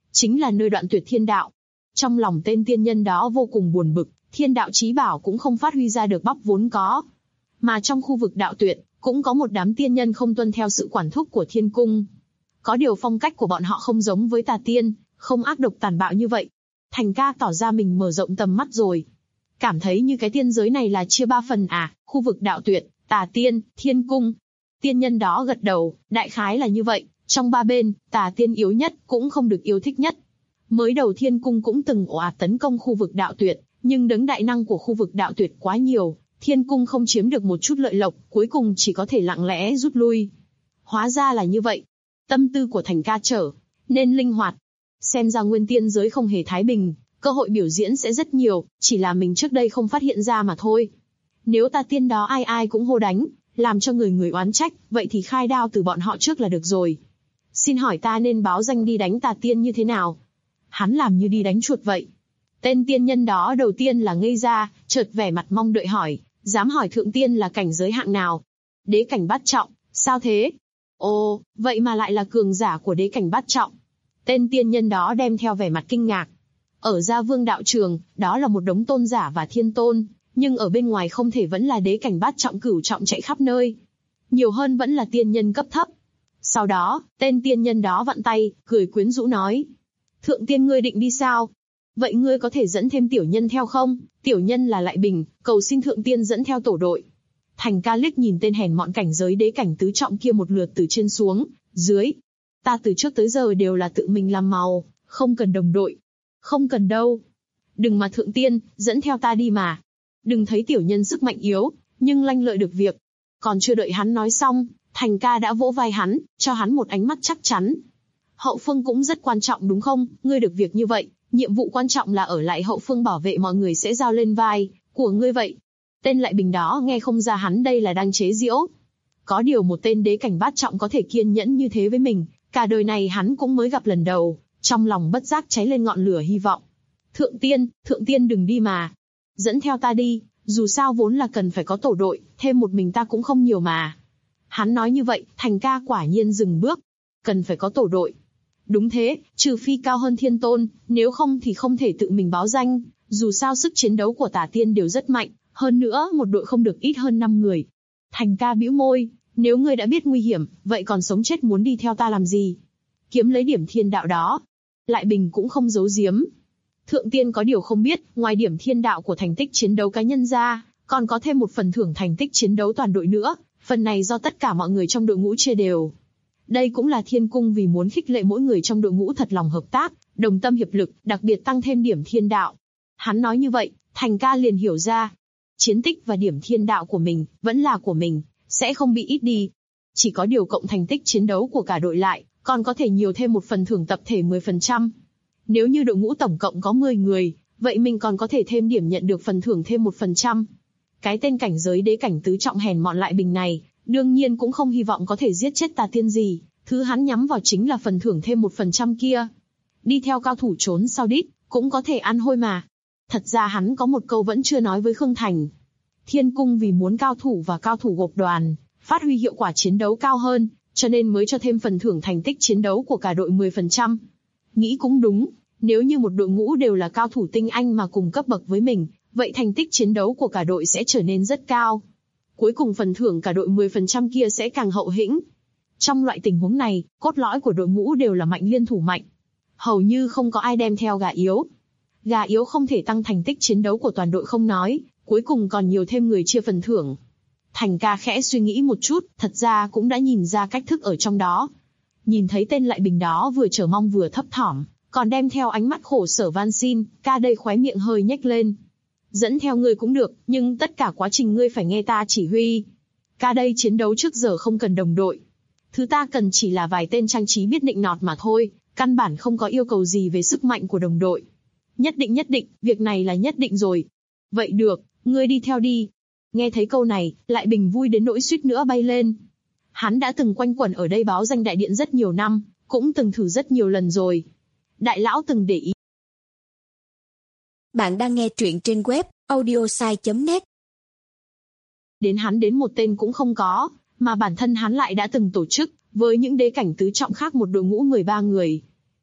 chính là nơi đoạn tuyệt thiên đạo. Trong lòng tên tiên nhân đó vô cùng buồn bực, thiên đạo chí bảo cũng không phát huy ra được bóc vốn có. Mà trong khu vực đạo tuyệt, cũng có một đám tiên nhân không tuân theo sự quản thúc của thiên cung. Có điều phong cách của bọn họ không giống với tà tiên, không ác độc tàn bạo như vậy. Thành ca tỏ ra mình mở rộng tầm mắt rồi. Cảm thấy như cái tiên giới này là chia 3 phần à, khu vực đạo tuyệt, tà tiên, thiên cung. Tiên nhân đó gật đầu, đại khái là như vậy, trong 3 bên, tà tiên yếu nhất, cũng không được yêu thích nhất. Mới đầu thiên cung cũng từng ồ ạt tấn công khu vực đạo tuyệt, nhưng đấng đại năng của khu vực đạo tuyệt quá nhiều, thiên cung không chiếm được một chút lợi lộc, cuối cùng chỉ có thể lặng lẽ rút lui. Hóa ra là như vậy. Tâm tư của Thành ca trở nên linh hoạt. Xem ra nguyên tiên giới không hề thái bình, cơ hội biểu diễn sẽ rất nhiều, chỉ là mình trước đây không phát hiện ra mà thôi. Nếu tà tiên đó ai ai cũng hô đánh, làm cho người người oán trách, vậy thì khai đao từ bọn họ trước là được rồi. Xin hỏi ta nên báo danh đi đánh tà tiên như thế nào? Hắn làm như đi đánh chuột vậy. Tên tiên nhân đó đầu tiên là ngây ra, chợt vẻ mặt mong đợi hỏi, dám hỏi thượng tiên là cảnh giới hạng nào? Đế cảnh bát trọng, sao thế? Ồ, vậy mà lại là cường giả của đế cảnh bát trọng. Tên tiên nhân đó đem theo vẻ mặt kinh ngạc. Ở Gia Vương đạo trường, đó là một đống tôn giả và thiên tôn, nhưng ở bên ngoài không thể vẫn là đế cảnh bát trọng cửu trọng chạy khắp nơi. Nhiều hơn vẫn là tiên nhân cấp thấp. Sau đó, tên tiên nhân đó vặn tay, cười quyến rũ nói. Thượng tiên ngươi định đi sao? Vậy ngươi có thể dẫn thêm tiểu nhân theo không? Tiểu nhân là Lại Bình, cầu xin thượng tiên dẫn theo tổ đội. Thành ca liếc nhìn tên hèn mọn cảnh giới đế cảnh tứ trọng kia một lượt từ trên xuống, dưới. Ta từ trước tới giờ đều là tự mình làm màu, không cần đồng đội. Không cần đâu. Đừng mà thượng tiên, dẫn theo ta đi mà. Đừng thấy tiểu nhân sức mạnh yếu, nhưng lanh lợi được việc. Còn chưa đợi hắn nói xong, Thành ca đã vỗ vai hắn, cho hắn một ánh mắt chắc chắn. Hậu phương cũng rất quan trọng đúng không? Ngươi được việc như vậy, nhiệm vụ quan trọng là ở lại hậu phương bảo vệ mọi người sẽ giao lên vai của ngươi vậy. Tên Lại Bình đó nghe không ra hắn đây là đang chế giễu. Có điều một tên đế cảnh bát trọng có thể kiên nhẫn như thế với mình, cả đời này hắn cũng mới gặp lần đầu, trong lòng bất giác cháy lên ngọn lửa hy vọng. Thượng tiên đừng đi mà. Dẫn theo ta đi, dù sao vốn là cần phải có tổ đội, thêm một mình ta cũng không nhiều mà. Hắn nói như vậy, Thành ca quả nhiên dừng bước. Cần phải có tổ đội. Đúng thế, trừ phi cao hơn thiên tôn, nếu không thì không thể tự mình báo danh, dù sao sức chiến đấu của tà tiên đều rất mạnh, hơn nữa một đội không được ít hơn 5 người. Thành ca bĩu môi, nếu ngươi đã biết nguy hiểm, vậy còn sống chết muốn đi theo ta làm gì? Kiếm lấy điểm thiên đạo đó. Lại Bình cũng không giấu giếm. Thượng tiên có điều không biết, ngoài điểm thiên đạo của thành tích chiến đấu cá nhân ra, còn có thêm một phần thưởng thành tích chiến đấu toàn đội nữa, phần này do tất cả mọi người trong đội ngũ chia đều. Đây cũng là thiên cung vì muốn khích lệ mỗi người trong đội ngũ thật lòng hợp tác, đồng tâm hiệp lực, đặc biệt tăng thêm điểm thiên đạo. Hắn nói như vậy, Thành ca liền hiểu ra. Chiến tích và điểm thiên đạo của mình, vẫn là của mình, sẽ không bị ít đi. Chỉ có điều cộng thành tích chiến đấu của cả đội lại, còn có thể nhiều thêm một phần thưởng tập thể 10%. Nếu như đội ngũ tổng cộng có 10 người, vậy mình còn có thể thêm điểm nhận được phần thưởng thêm 1%. Cái tên cảnh giới đế cảnh tứ trọng hèn mọn Lại Bình này, đương nhiên cũng không hy vọng có thể giết chết tà tiên gì, thứ hắn nhắm vào chính là phần thưởng thêm 1% kia. Đi theo cao thủ trốn sau đít, cũng có thể ăn hôi mà. Thật ra hắn có một câu vẫn chưa nói với Khương Thành. Thiên cung vì muốn cao thủ và cao thủ gộp đoàn, phát huy hiệu quả chiến đấu cao hơn, cho nên mới cho thêm phần thưởng thành tích chiến đấu của cả đội 10%. Nghĩ cũng đúng, nếu như một đội ngũ đều là cao thủ tinh anh mà cùng cấp bậc với mình, vậy thành tích chiến đấu của cả đội sẽ trở nên rất cao. Cuối cùng phần thưởng cả đội 10% kia sẽ càng hậu hĩnh. Trong loại tình huống này, cốt lõi của đội ngũ đều là mạnh liên thủ mạnh. Hầu như không có ai đem theo gà yếu. Gà yếu không thể tăng thành tích chiến đấu của toàn đội không nói, cuối cùng còn nhiều thêm người chia phần thưởng. Thành ca khẽ suy nghĩ một chút, thật ra cũng đã nhìn ra cách thức ở trong đó. Nhìn thấy tên Lại Bình đó vừa chờ mong vừa thấp thỏm, còn đem theo ánh mắt khổ sở van xin, ca đây khóe miệng hơi nhếch lên. Dẫn theo ngươi cũng được, nhưng tất cả quá trình ngươi phải nghe ta chỉ huy. Ca đây chiến đấu trước giờ không cần đồng đội. Thứ ta cần chỉ là vài tên trang trí biết nịnh nọt mà thôi, căn bản không có yêu cầu gì về sức mạnh của đồng đội. Nhất định, việc này là nhất định rồi. Vậy được, ngươi đi theo đi. Nghe thấy câu này, Lại Bình vui đến nỗi suýt nữa bay lên. Hắn đã từng quanh quẩn ở đây báo danh đại điện rất nhiều năm, cũng từng thử rất nhiều lần rồi. Đại lão từng để ý. Bạn đang nghe truyện trên web audiosai.net. Đến hắn đến một tên cũng không có, mà bản thân hắn lại đã từng tổ chức, với những đế cảnh tứ trọng khác một đội ngũ 13 người.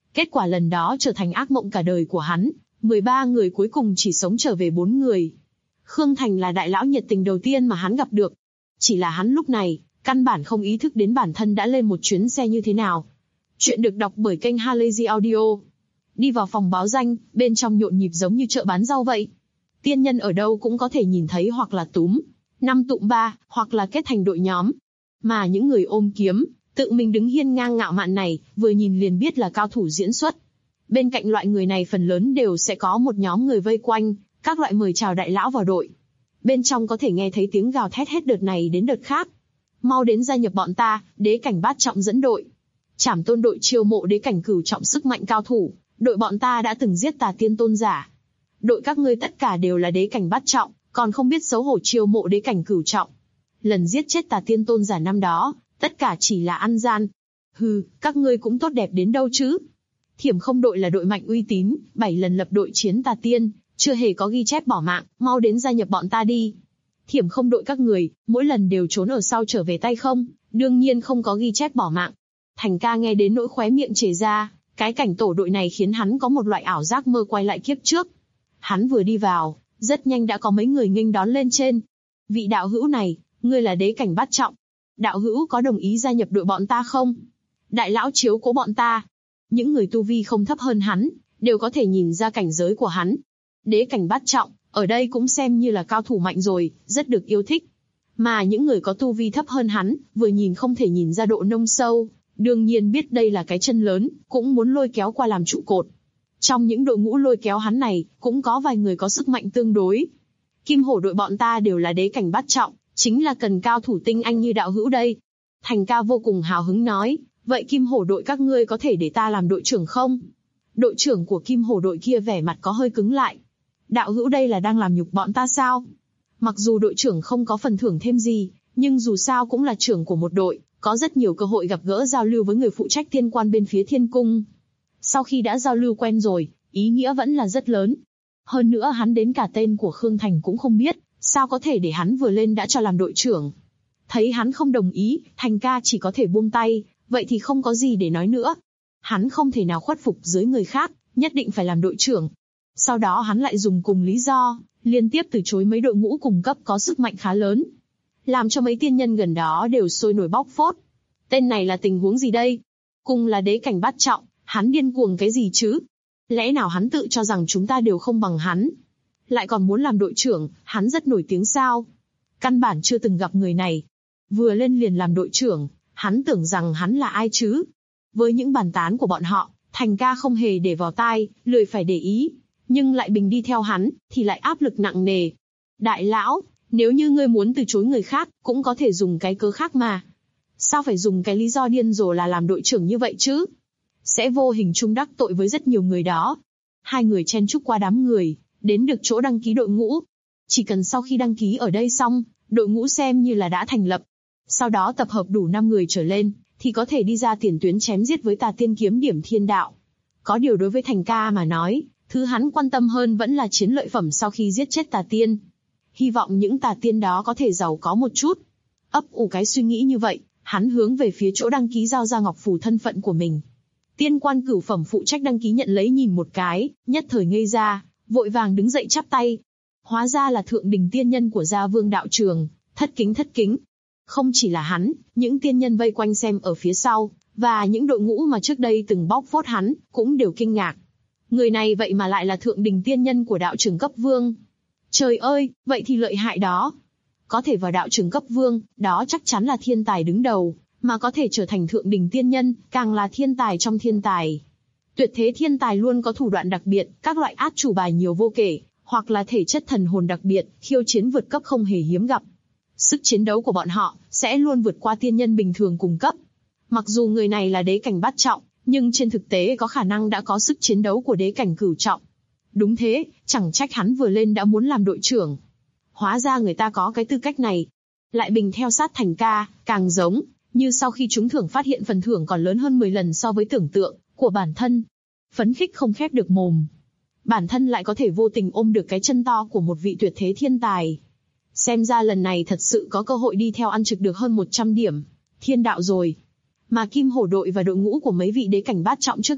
Kết quả lần đó trở thành ác mộng cả đời của hắn, 13 người cuối cùng chỉ sống trở về 4 người. Khương Thành là đại lão nhiệt tình đầu tiên mà hắn gặp được. Chỉ là hắn lúc này, căn bản không ý thức đến bản thân đã lên một chuyến xe như thế nào. Chuyện được đọc bởi kênh Halazy Audio. Đi vào phòng báo danh, bên trong nhộn nhịp giống như chợ bán rau vậy. Tiên nhân ở đâu cũng có thể nhìn thấy, hoặc là túm 5 tụm 3, hoặc là kết thành đội nhóm. Mà những người ôm kiếm, tự mình đứng hiên ngang ngạo mạn này, vừa nhìn liền biết là cao thủ diễn xuất. Bên cạnh loại người này phần lớn đều sẽ có một nhóm người vây quanh, các loại mời chào đại lão vào đội. Bên trong có thể nghe thấy tiếng gào thét hết đợt này đến đợt khác. Mau đến gia nhập bọn ta, đế cảnh bát trọng dẫn đội. Trảm Tôn đội chiêu mộ đế cảnh cửu trọng sức mạnh cao thủ, đội bọn ta đã từng giết Tà Tiên tôn giả. Đội các ngươi tất cả đều là đế cảnh bát trọng, còn không biết xấu hổ chiêu mộ đế cảnh cửu trọng. Lần giết chết Tà Tiên tôn giả năm đó, tất cả chỉ là ăn gian. Hừ, các ngươi cũng tốt đẹp đến đâu chứ? Thiểm Không đội là đội mạnh uy tín, 7 lần lập đội chiến Tà Tiên, chưa hề có ghi chép bỏ mạng, mau đến gia nhập bọn ta đi. Thiểm Không đội các người, mỗi lần đều trốn ở sau trở về tay không, đương nhiên không có ghi chép bỏ mạng. Thành ca nghe đến nỗi khóe miệng chảy ra, cái cảnh tổ đội này khiến hắn có một loại ảo giác mơ quay lại kiếp trước. Hắn vừa đi vào, rất nhanh đã có mấy người nghênh đón lên trên. Vị đạo hữu này, ngươi là đế cảnh bát trọng. Đạo hữu có đồng ý gia nhập đội bọn ta không? Đại lão chiếu cố bọn ta. Những người tu vi không thấp hơn hắn, đều có thể nhìn ra cảnh giới của hắn. Đế cảnh bát trọng, ở đây cũng xem như là cao thủ mạnh rồi, rất được yêu thích. Mà những người có tu vi thấp hơn hắn, vừa nhìn không thể nhìn ra độ nông sâu, đương nhiên biết đây là cái chân lớn, cũng muốn lôi kéo qua làm trụ cột. Trong những đội ngũ lôi kéo hắn này, cũng có vài người có sức mạnh tương đối. Kim Hổ đội bọn ta đều là đế cảnh bát trọng, chính là cần cao thủ tinh anh như đạo hữu đây. Thành ca vô cùng hào hứng nói, vậy Kim Hổ đội các ngươi có thể để ta làm đội trưởng không? Đội trưởng của Kim Hổ đội kia vẻ mặt có hơi cứng lại. Đạo hữu đây là đang làm nhục bọn ta sao? Mặc dù đội trưởng không có phần thưởng thêm gì, nhưng dù sao cũng là trưởng của một đội, có rất nhiều cơ hội gặp gỡ giao lưu với người phụ trách thiên quan bên phía thiên cung. Sau khi đã giao lưu quen rồi, ý nghĩa vẫn là rất lớn. Hơn nữa hắn đến cả tên của Khương Thành cũng không biết, sao có thể để hắn vừa lên đã cho làm đội trưởng. Thấy hắn không đồng ý, Thành ca chỉ có thể buông tay, vậy thì không có gì để nói nữa. Hắn không thể nào khuất phục dưới người khác, nhất định phải làm đội trưởng. Sau đó hắn lại dùng cùng lý do, liên tiếp từ chối mấy đội ngũ cùng cấp có sức mạnh khá lớn. Làm cho mấy tiên nhân gần đó đều sôi nổi bóc phốt. Tên này là tình huống gì đây? Cùng là đế cảnh bát trọng, hắn điên cuồng cái gì chứ? Lẽ nào hắn tự cho rằng chúng ta đều không bằng hắn? Lại còn muốn làm đội trưởng, hắn rất nổi tiếng sao? Căn bản chưa từng gặp người này. Vừa lên liền làm đội trưởng, hắn tưởng rằng hắn là ai chứ? Với những bàn tán của bọn họ, Thành ca không hề để vào tai, lười phải để ý. Nhưng lại bình đi theo hắn, thì lại áp lực nặng nề. Đại lão, nếu như ngươi muốn từ chối người khác, cũng có thể dùng cái cớ khác mà. Sao phải dùng cái lý do điên rồ là làm đội trưởng như vậy chứ? Sẽ vô hình chung đắc tội với rất nhiều người đó. Hai người chen chúc qua đám người, đến được chỗ đăng ký đội ngũ. Chỉ cần sau khi đăng ký ở đây xong, đội ngũ xem như là đã thành lập. Sau đó tập hợp đủ 5 người trở lên, thì có thể đi ra tiền tuyến chém giết với Tà Tiên kiếm điểm thiên đạo. Có điều đối với Thành ca mà nói, thứ hắn quan tâm hơn vẫn là chiến lợi phẩm sau khi giết chết Tà Tiên. Hy vọng những Tà Tiên đó có thể giàu có một chút. Ấp ủ cái suy nghĩ như vậy, hắn hướng về phía chỗ đăng ký giao ra ngọc phù thân phận của mình. Tiên quan cửu phẩm phụ trách đăng ký nhận lấy nhìn một cái, nhất thời ngây ra, vội vàng đứng dậy chắp tay. Hóa ra là thượng đình tiên nhân của Gia Vương đạo trường, thất kính thất kính. Không chỉ là hắn, những tiên nhân vây quanh xem ở phía sau, và những đội ngũ mà trước đây từng bóc phốt hắn, cũng đều kinh ngạc. Người này vậy mà lại là thượng đình tiên nhân của đạo trường cấp vương. Trời ơi, vậy thì lợi hại đó. Có thể vào đạo trường cấp vương, đó chắc chắn là thiên tài đứng đầu, mà có thể trở thành thượng đình tiên nhân, càng là thiên tài trong thiên tài. Tuyệt thế thiên tài luôn có thủ đoạn đặc biệt, các loại át chủ bài nhiều vô kể, hoặc là thể chất thần hồn đặc biệt, khiêu chiến vượt cấp không hề hiếm gặp. Sức chiến đấu của bọn họ sẽ luôn vượt qua tiên nhân bình thường cùng cấp. Mặc dù người này là đế cảnh bát trọng, nhưng trên thực tế có khả năng đã có sức chiến đấu của đế cảnh cửu trọng. Đúng thế, chẳng trách hắn vừa lên đã muốn làm đội trưởng. Hóa ra người ta có cái tư cách này. Lại bình theo sát Thành ca, càng giống như sau khi trúng thưởng phát hiện phần thưởng còn lớn hơn 10 lần so với tưởng tượng của bản thân. Phấn khích không khép được mồm. Bản thân lại có thể vô tình ôm được cái chân to của một vị tuyệt thế thiên tài. Xem ra lần này thật sự có cơ hội đi theo ăn trực được hơn 100 điểm thiên đạo rồi. Mà Kim Hổ đội và đội ngũ của mấy vị đế cảnh bát trọng trước đây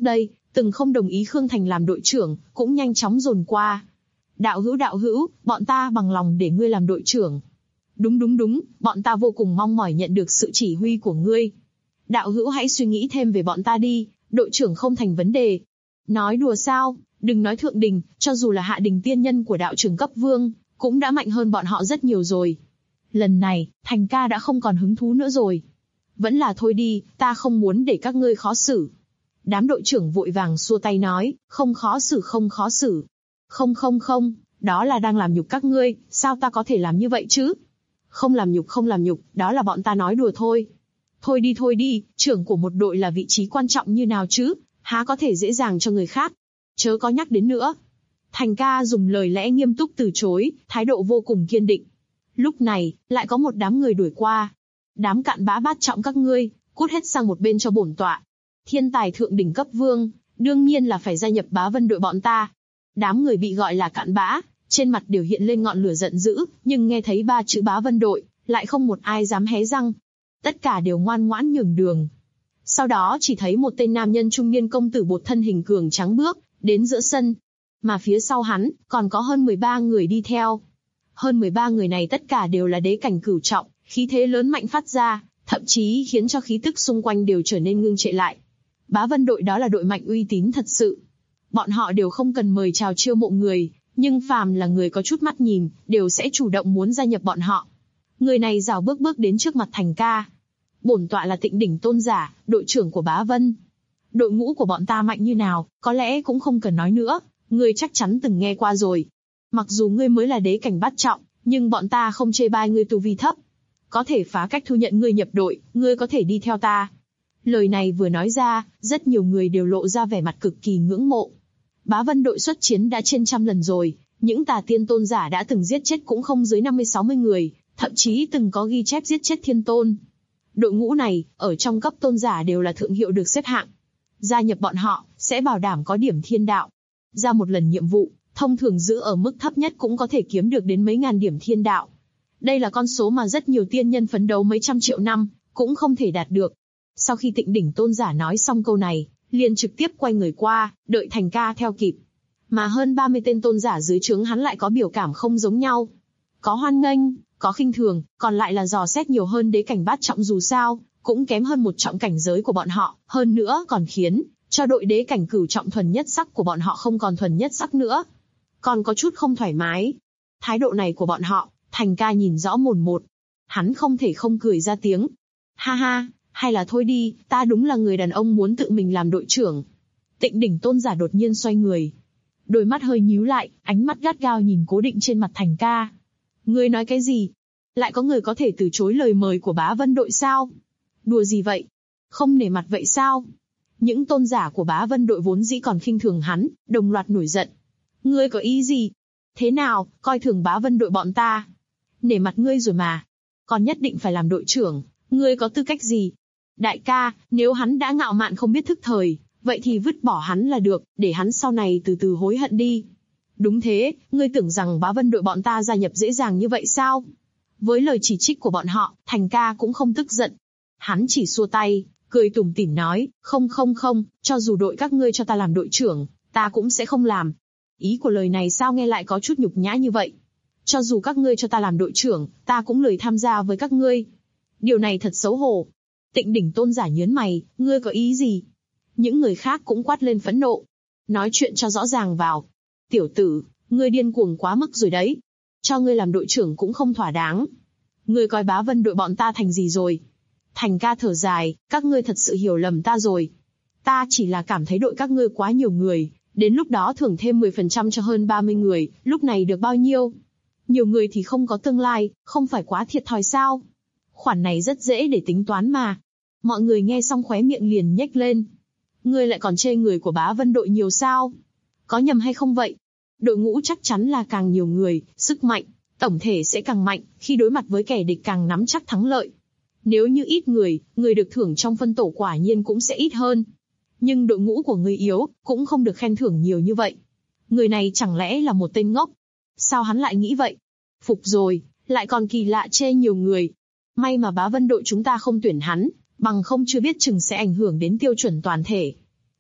từng không đồng ý Khương Thành làm đội trưởng, cũng nhanh chóng dồn qua. Đạo hữu, bọn ta bằng lòng để ngươi làm đội trưởng. Đúng, bọn ta vô cùng mong mỏi nhận được sự chỉ huy của ngươi. Đạo hữu hãy suy nghĩ thêm về bọn ta đi, đội trưởng không thành vấn đề. Nói đùa sao, đừng nói thượng đình, cho dù là hạ đình tiên nhân của đạo trưởng cấp vương, cũng đã mạnh hơn bọn họ rất nhiều rồi. Lần này, Thành ca đã không còn hứng thú nữa rồi. Vẫn là thôi đi, ta không muốn để các ngươi khó xử. Đám đội trưởng vội vàng xua tay nói, không khó xử. Không, đó là đang làm nhục các ngươi, sao ta có thể làm như vậy chứ? Không làm nhục, đó là bọn ta nói đùa thôi. Thôi đi, trưởng của một đội là vị trí quan trọng như nào chứ, há có thể dễ dàng cho người khác. Chớ có nhắc đến nữa. Thành ca dùng lời lẽ nghiêm túc từ chối, thái độ vô cùng kiên định. Lúc này, lại có một đám người đuổi qua. Đám cặn bã bát trọng các ngươi, cút hết sang một bên cho bổn tọa. Thiên tài thượng đỉnh cấp vương, đương nhiên là phải gia nhập Bá Vân đội bọn ta. Đám người bị gọi là cặn bã, trên mặt đều hiện lên ngọn lửa giận dữ, nhưng nghe thấy 3 chữ Bá Vân đội, lại không một ai dám hé răng. Tất cả đều ngoan ngoãn nhường đường. Sau đó chỉ thấy một tên nam nhân trung niên công tử bột thân hình cường tráng bước đến giữa sân, mà phía sau hắn còn có hơn 13 người đi theo. Hơn 13 người này tất cả đều là đế cảnh cửu trọng, khí thế lớn mạnh phát ra, thậm chí khiến cho khí tức xung quanh đều trở nên ngưng trệ lại. Bá Vân đội đó là đội mạnh uy tín thật sự. Bọn họ đều không cần mời chào chiêu mộ người, nhưng phàm là người có chút mắt nhìn, đều sẽ chủ động muốn gia nhập bọn họ. Người này rảo bước đến trước mặt Thành ca. Bổn tọa là Tịnh Đỉnh Tôn Giả, đội trưởng của Bá Vân. Đội ngũ của bọn ta mạnh như nào, có lẽ cũng không cần nói nữa, ngươi chắc chắn từng nghe qua rồi. Mặc dù ngươi mới là đế cảnh bát trọng, nhưng bọn ta không chê bai ngươi tu vi thấp. Có thể phá cách thu nhận ngươi nhập đội, ngươi có thể đi theo ta. Lời này vừa nói ra, rất nhiều người đều lộ ra vẻ mặt cực kỳ ngưỡng mộ. Bá Vân đội xuất chiến đã trên 100 lần rồi, những tà tiên tôn giả đã từng giết chết cũng không dưới 50-60 người, thậm chí từng có ghi chép giết chết thiên tôn. Đội ngũ này, ở trong cấp tôn giả đều là thượng hiệu được xếp hạng. Gia nhập bọn họ, sẽ bảo đảm có điểm thiên đạo. Ra một lần nhiệm vụ, thông thường giữ ở mức thấp nhất cũng có thể kiếm được đến mấy ngàn điểm thiên đạo. Đây là con số mà rất nhiều tiên nhân phấn đấu mấy trăm triệu năm, cũng không thể đạt được. Sau khi Tịnh Đỉnh Tôn Giả nói xong câu này, liền trực tiếp quay người qua, đợi Thành ca theo kịp. Mà hơn 30 tên tôn giả dưới trướng hắn lại có biểu cảm không giống nhau. Có hoan nghênh, có khinh thường, còn lại là dò xét nhiều hơn đế cảnh bát trọng, dù sao cũng kém hơn một trọng cảnh giới của bọn họ, hơn nữa còn khiến cho đội đế cảnh cửu trọng thuần nhất sắc của bọn họ không còn thuần nhất sắc nữa. Còn có chút không thoải mái. Thái độ này của bọn họ, Thành ca nhìn rõ mồn một. Hắn không thể không cười ra tiếng. Ha ha, hay là thôi đi, ta đúng là người đàn ông muốn tự mình làm đội trưởng. Tịnh Đỉnh Tôn Giả đột nhiên xoay người. Đôi mắt hơi nhíu lại, ánh mắt gắt gao nhìn cố định trên mặt Thành ca. Ngươi nói cái gì? Lại có người có thể từ chối lời mời của Bá Vân đội sao? Đùa gì vậy? Không nể mặt vậy sao? Những tôn giả của Bá Vân đội vốn dĩ còn khinh thường hắn, đồng loạt nổi giận. Ngươi có ý gì? Thế nào, coi thường Bá Vân đội bọn ta? Nể mặt ngươi rồi mà. Còn nhất định phải làm đội trưởng, ngươi có tư cách gì? Đại ca, nếu hắn đã ngạo mạn không biết thức thời, vậy thì vứt bỏ hắn là được, để hắn sau này từ từ hối hận đi. Đúng thế, ngươi tưởng rằng Bá Vân đội bọn ta gia nhập dễ dàng như vậy sao? Với lời chỉ trích của bọn họ, Thành ca cũng không tức giận. Hắn chỉ xua tay, cười tủm tỉm nói, không, cho dù đội các ngươi cho ta làm đội trưởng, ta cũng sẽ không làm. Ý của lời này sao nghe lại có chút nhục nhã như vậy? Cho dù các ngươi cho ta làm đội trưởng, ta cũng lười tham gia với các ngươi. Điều này thật xấu hổ. Tịnh Đỉnh Tôn Giả nhớn mày, ngươi có ý gì? Những người khác cũng quát lên phẫn nộ. Nói chuyện cho rõ ràng vào. Tiểu tử, ngươi điên cuồng quá mức rồi đấy. Cho ngươi làm đội trưởng cũng không thỏa đáng. Ngươi coi Bá Vân đội bọn ta thành gì rồi? Thành ca thở dài, các ngươi thật sự hiểu lầm ta rồi. Ta chỉ là cảm thấy đội các ngươi quá nhiều người, đến lúc đó thưởng thêm 10% cho hơn 30 người, lúc này được bao nhiêu? Nhiều người thì không có tương lai, không phải quá thiệt thòi sao? Khoản này rất dễ để tính toán mà. Mọi người nghe xong khóe miệng liền nhếch lên. Ngươi lại còn chê người của Bá Vân đội nhiều sao? Có nhầm hay không vậy? Đội ngũ chắc chắn là càng nhiều người, sức mạnh, tổng thể sẽ càng mạnh, khi đối mặt với kẻ địch càng nắm chắc thắng lợi. Nếu như ít người, người được thưởng trong phân tổ quả nhiên cũng sẽ ít hơn. Nhưng đội ngũ của người yếu, cũng không được khen thưởng nhiều như vậy. Người này chẳng lẽ là một tên ngốc? Sao hắn lại nghĩ vậy? Phục rồi, lại còn kỳ lạ chê nhiều người. May mà Bá Vân đội chúng ta không tuyển hắn, bằng không chưa biết chừng sẽ ảnh hưởng đến tiêu chuẩn toàn thể.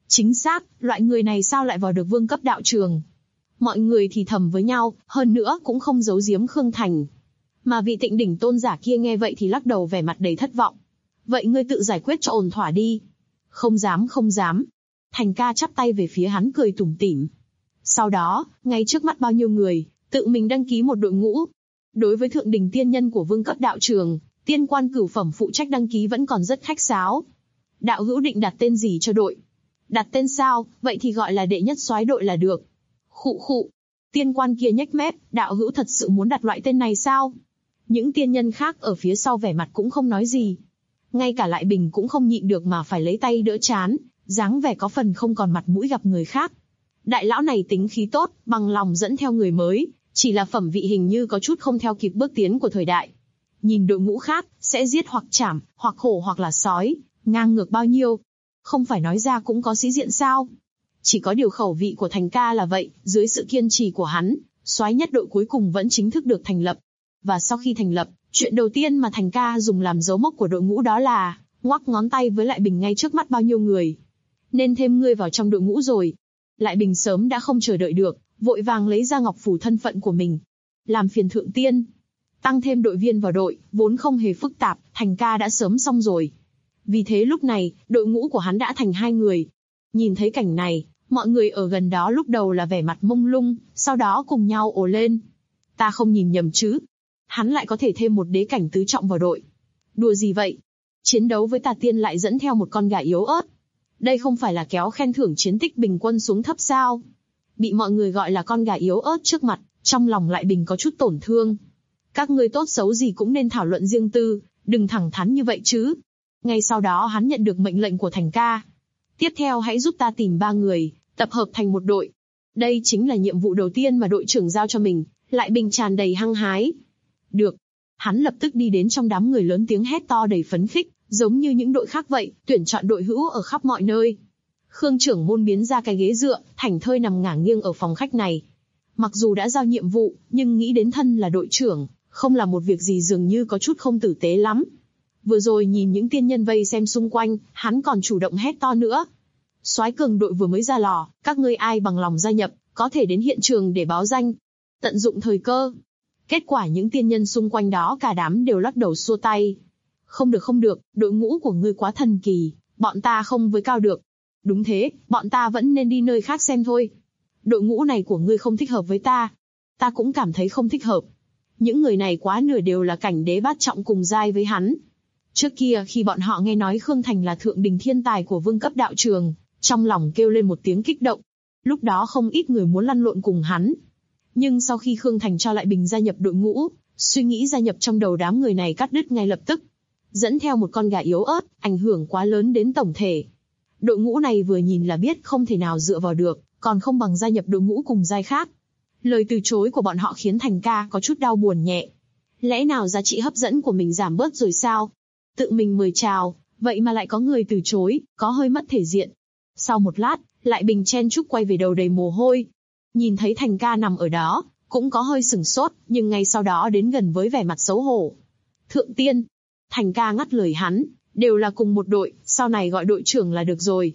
Chính xác, loại người này sao lại vào được vương cấp đạo trường? Mọi người thì thầm với nhau, hơn nữa cũng không giấu giếm Khương Thành. Mà vị Tịnh đỉnh tôn giả kia nghe vậy thì lắc đầu vẻ mặt đầy thất vọng. Vậy ngươi tự giải quyết cho ổn thỏa đi. Không dám không dám. Thành ca chắp tay về phía hắn cười tủm tỉm. Sau đó, ngay trước mắt bao nhiêu người, tự mình đăng ký một đội ngũ. Đối với thượng đỉnh tiên nhân của vương cấp đạo trường, tiên quan cửu phẩm phụ trách đăng ký vẫn còn rất khách sáo. Đạo hữu định đặt tên gì cho đội? Đặt tên sao, vậy thì gọi là đệ nhất soái đội là được. Khụ khụ. Tiên quan kia nhếch mép, đạo hữu thật sự muốn đặt loại tên này sao? Những tiên nhân khác ở phía sau vẻ mặt cũng không nói gì. Ngay cả Lại Bình cũng không nhịn được mà phải lấy tay đỡ trán, dáng vẻ có phần không còn mặt mũi gặp người khác. Đại lão này tính khí tốt, bằng lòng dẫn theo người mới, chỉ là phẩm vị hình như có chút không theo kịp bước tiến của thời đại. Nhìn đội ngũ khác, sẽ giết hoặc chảm, hoặc hổ hoặc là sói, ngang ngược bao nhiêu. Không phải nói ra cũng có sĩ diện sao? Chỉ có điều khẩu vị của Thành ca là vậy, dưới sự kiên trì của hắn, soái nhất đội cuối cùng vẫn chính thức được thành lập. Và sau khi thành lập, chuyện đầu tiên mà Thành ca dùng làm dấu mốc của đội ngũ đó là ngoắc ngón tay với Lại Bình ngay trước mắt bao nhiêu người. Nên thêm ngươi vào trong đội ngũ rồi. Lại Bình sớm đã không chờ đợi được, vội vàng lấy ra ngọc phù thân phận của mình. Làm phiền thượng tiên. Tăng thêm đội viên vào đội, vốn không hề phức tạp, Thành ca đã sớm xong rồi. Vì thế lúc này, đội ngũ của hắn đã thành 2 người. Nhìn thấy cảnh này, mọi người ở gần đó lúc đầu là vẻ mặt mông lung, sau đó cùng nhau ồ lên. Ta không nhìn nhầm chứ? Hắn lại có thể thêm một đế cảnh tứ trọng vào đội. Đùa gì vậy? Chiến đấu với Tà Tiên lại dẫn theo một con gà yếu ớt. Đây không phải là kéo khen thưởng chiến tích bình quân xuống thấp sao? Bị mọi người gọi là con gà yếu ớt trước mặt, trong lòng Lại Bình có chút tổn thương. Các ngươi tốt xấu gì cũng nên thảo luận riêng tư, đừng thẳng thắn như vậy chứ. Ngay sau đó hắn nhận được mệnh lệnh của Thành ca. Tiếp theo hãy giúp ta tìm 3 người, tập hợp thành một đội. Đây chính là nhiệm vụ đầu tiên mà đội trưởng giao cho mình. Lại Bình tràn đầy hăng hái. Được. Hắn lập tức đi đến trong đám người lớn tiếng hét to đầy phấn khích, giống như những đội khác vậy, tuyển chọn đội hữu ở khắp mọi nơi. Khương trưởng môn biến ra cái ghế dựa, thảnh thơi nằm ngả nghiêng ở phòng khách này. Mặc dù đã giao nhiệm vụ, nhưng nghĩ đến thân là đội trưởng, không làm một việc gì dường như có chút không tử tế lắm. Vừa rồi nhìn những tiên nhân vây xem xung quanh, hắn còn chủ động hét to nữa. Soái cường đội vừa mới ra lò, các ngươi ai bằng lòng gia nhập, có thể đến hiện trường để báo danh. Tận dụng thời cơ. Kết quả những tiên nhân xung quanh đó cả đám đều lắc đầu xua tay. Không được, đội ngũ của ngươi quá thần kỳ, bọn ta không với cao được. Đúng thế, bọn ta vẫn nên đi nơi khác xem thôi. Đội ngũ này của ngươi không thích hợp với ta. Ta cũng cảm thấy không thích hợp. Những người này quá nửa đều là cảnh đế bát trọng cùng giai với hắn. Trước kia khi bọn họ nghe nói Khương Thành là thượng đỉnh thiên tài của vương cấp đạo trường, trong lòng kêu lên một tiếng kích động. Lúc đó không ít người muốn lăn lộn cùng hắn. Nhưng sau khi Khương Thành cho Lại Bình gia nhập đội ngũ, suy nghĩ gia nhập trong đầu đám người này cắt đứt ngay lập tức. Dẫn theo một con gà yếu ớt, ảnh hưởng quá lớn đến tổng thể. Đội ngũ này vừa nhìn là biết không thể nào dựa vào được, còn không bằng gia nhập đội ngũ cùng giai khác. Lời từ chối của bọn họ khiến Thành ca có chút đau buồn nhẹ. Lẽ nào giá trị hấp dẫn của mình giảm bớt rồi sao? Tự mình mời chào, vậy mà lại có người từ chối, có hơi mất thể diện. Sau một lát, Lại Bình chen chúc quay về đầu đầy mồ hôi. Nhìn thấy Thành ca nằm ở đó, cũng có hơi sửng sốt, nhưng ngay sau đó đến gần với vẻ mặt xấu hổ. Thượng tiên. Thành ca ngắt lời hắn, đều là cùng một đội, sau này gọi đội trưởng là được rồi.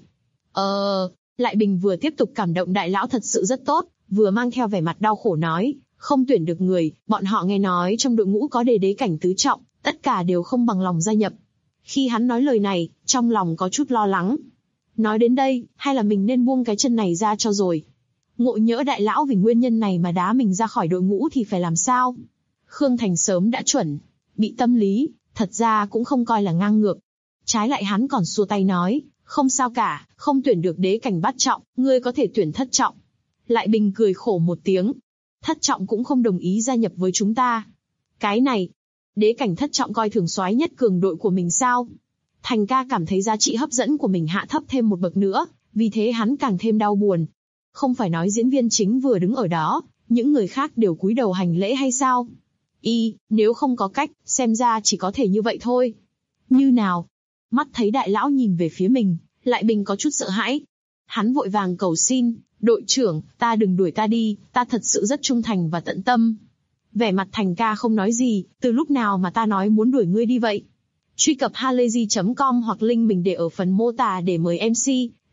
Lại Bình vừa tiếp tục cảm động đại lão thật sự rất tốt, vừa mang theo vẻ mặt đau khổ nói, không tuyển được người, bọn họ nghe nói trong đội ngũ có đế cảnh tứ trọng, tất cả đều không bằng lòng gia nhập. Khi hắn nói lời này, trong lòng có chút lo lắng. Nói đến đây, hay là mình nên buông cái chân này ra cho rồi. Ngộ nhỡ đại lão vì nguyên nhân này mà đá mình ra khỏi đội ngũ thì phải làm sao? Khương Thành sớm đã chuẩn bị tâm lý, thật ra cũng không coi là ngang ngược. Trái lại hắn còn xua tay nói, không sao cả, không tuyển được đế cảnh bát trọng, ngươi có thể tuyển thất trọng. Lại Bình cười khổ một tiếng, thất trọng cũng không đồng ý gia nhập với chúng ta. Cái này, đế cảnh thất trọng coi thường soái nhất cường đội của mình sao? Thành ca cảm thấy giá trị hấp dẫn của mình hạ thấp thêm một bậc nữa, vì thế hắn càng thêm đau buồn. Không phải nói diễn viên chính vừa đứng ở đó, những người khác đều cúi đầu hành lễ hay sao? Nếu không có cách, xem ra chỉ có thể như vậy thôi. Như nào? Mắt thấy đại lão nhìn về phía mình, Lại Bình có chút sợ hãi. Hắn vội vàng cầu xin, đội trưởng, ta đừng đuổi ta đi, ta thật sự rất trung thành và tận tâm. Vẻ mặt Thành ca không nói gì, từ lúc nào mà ta nói muốn đuổi ngươi đi vậy? Truy cập halayzi.com hoặc link mình để ở phần mô tả để mời MC,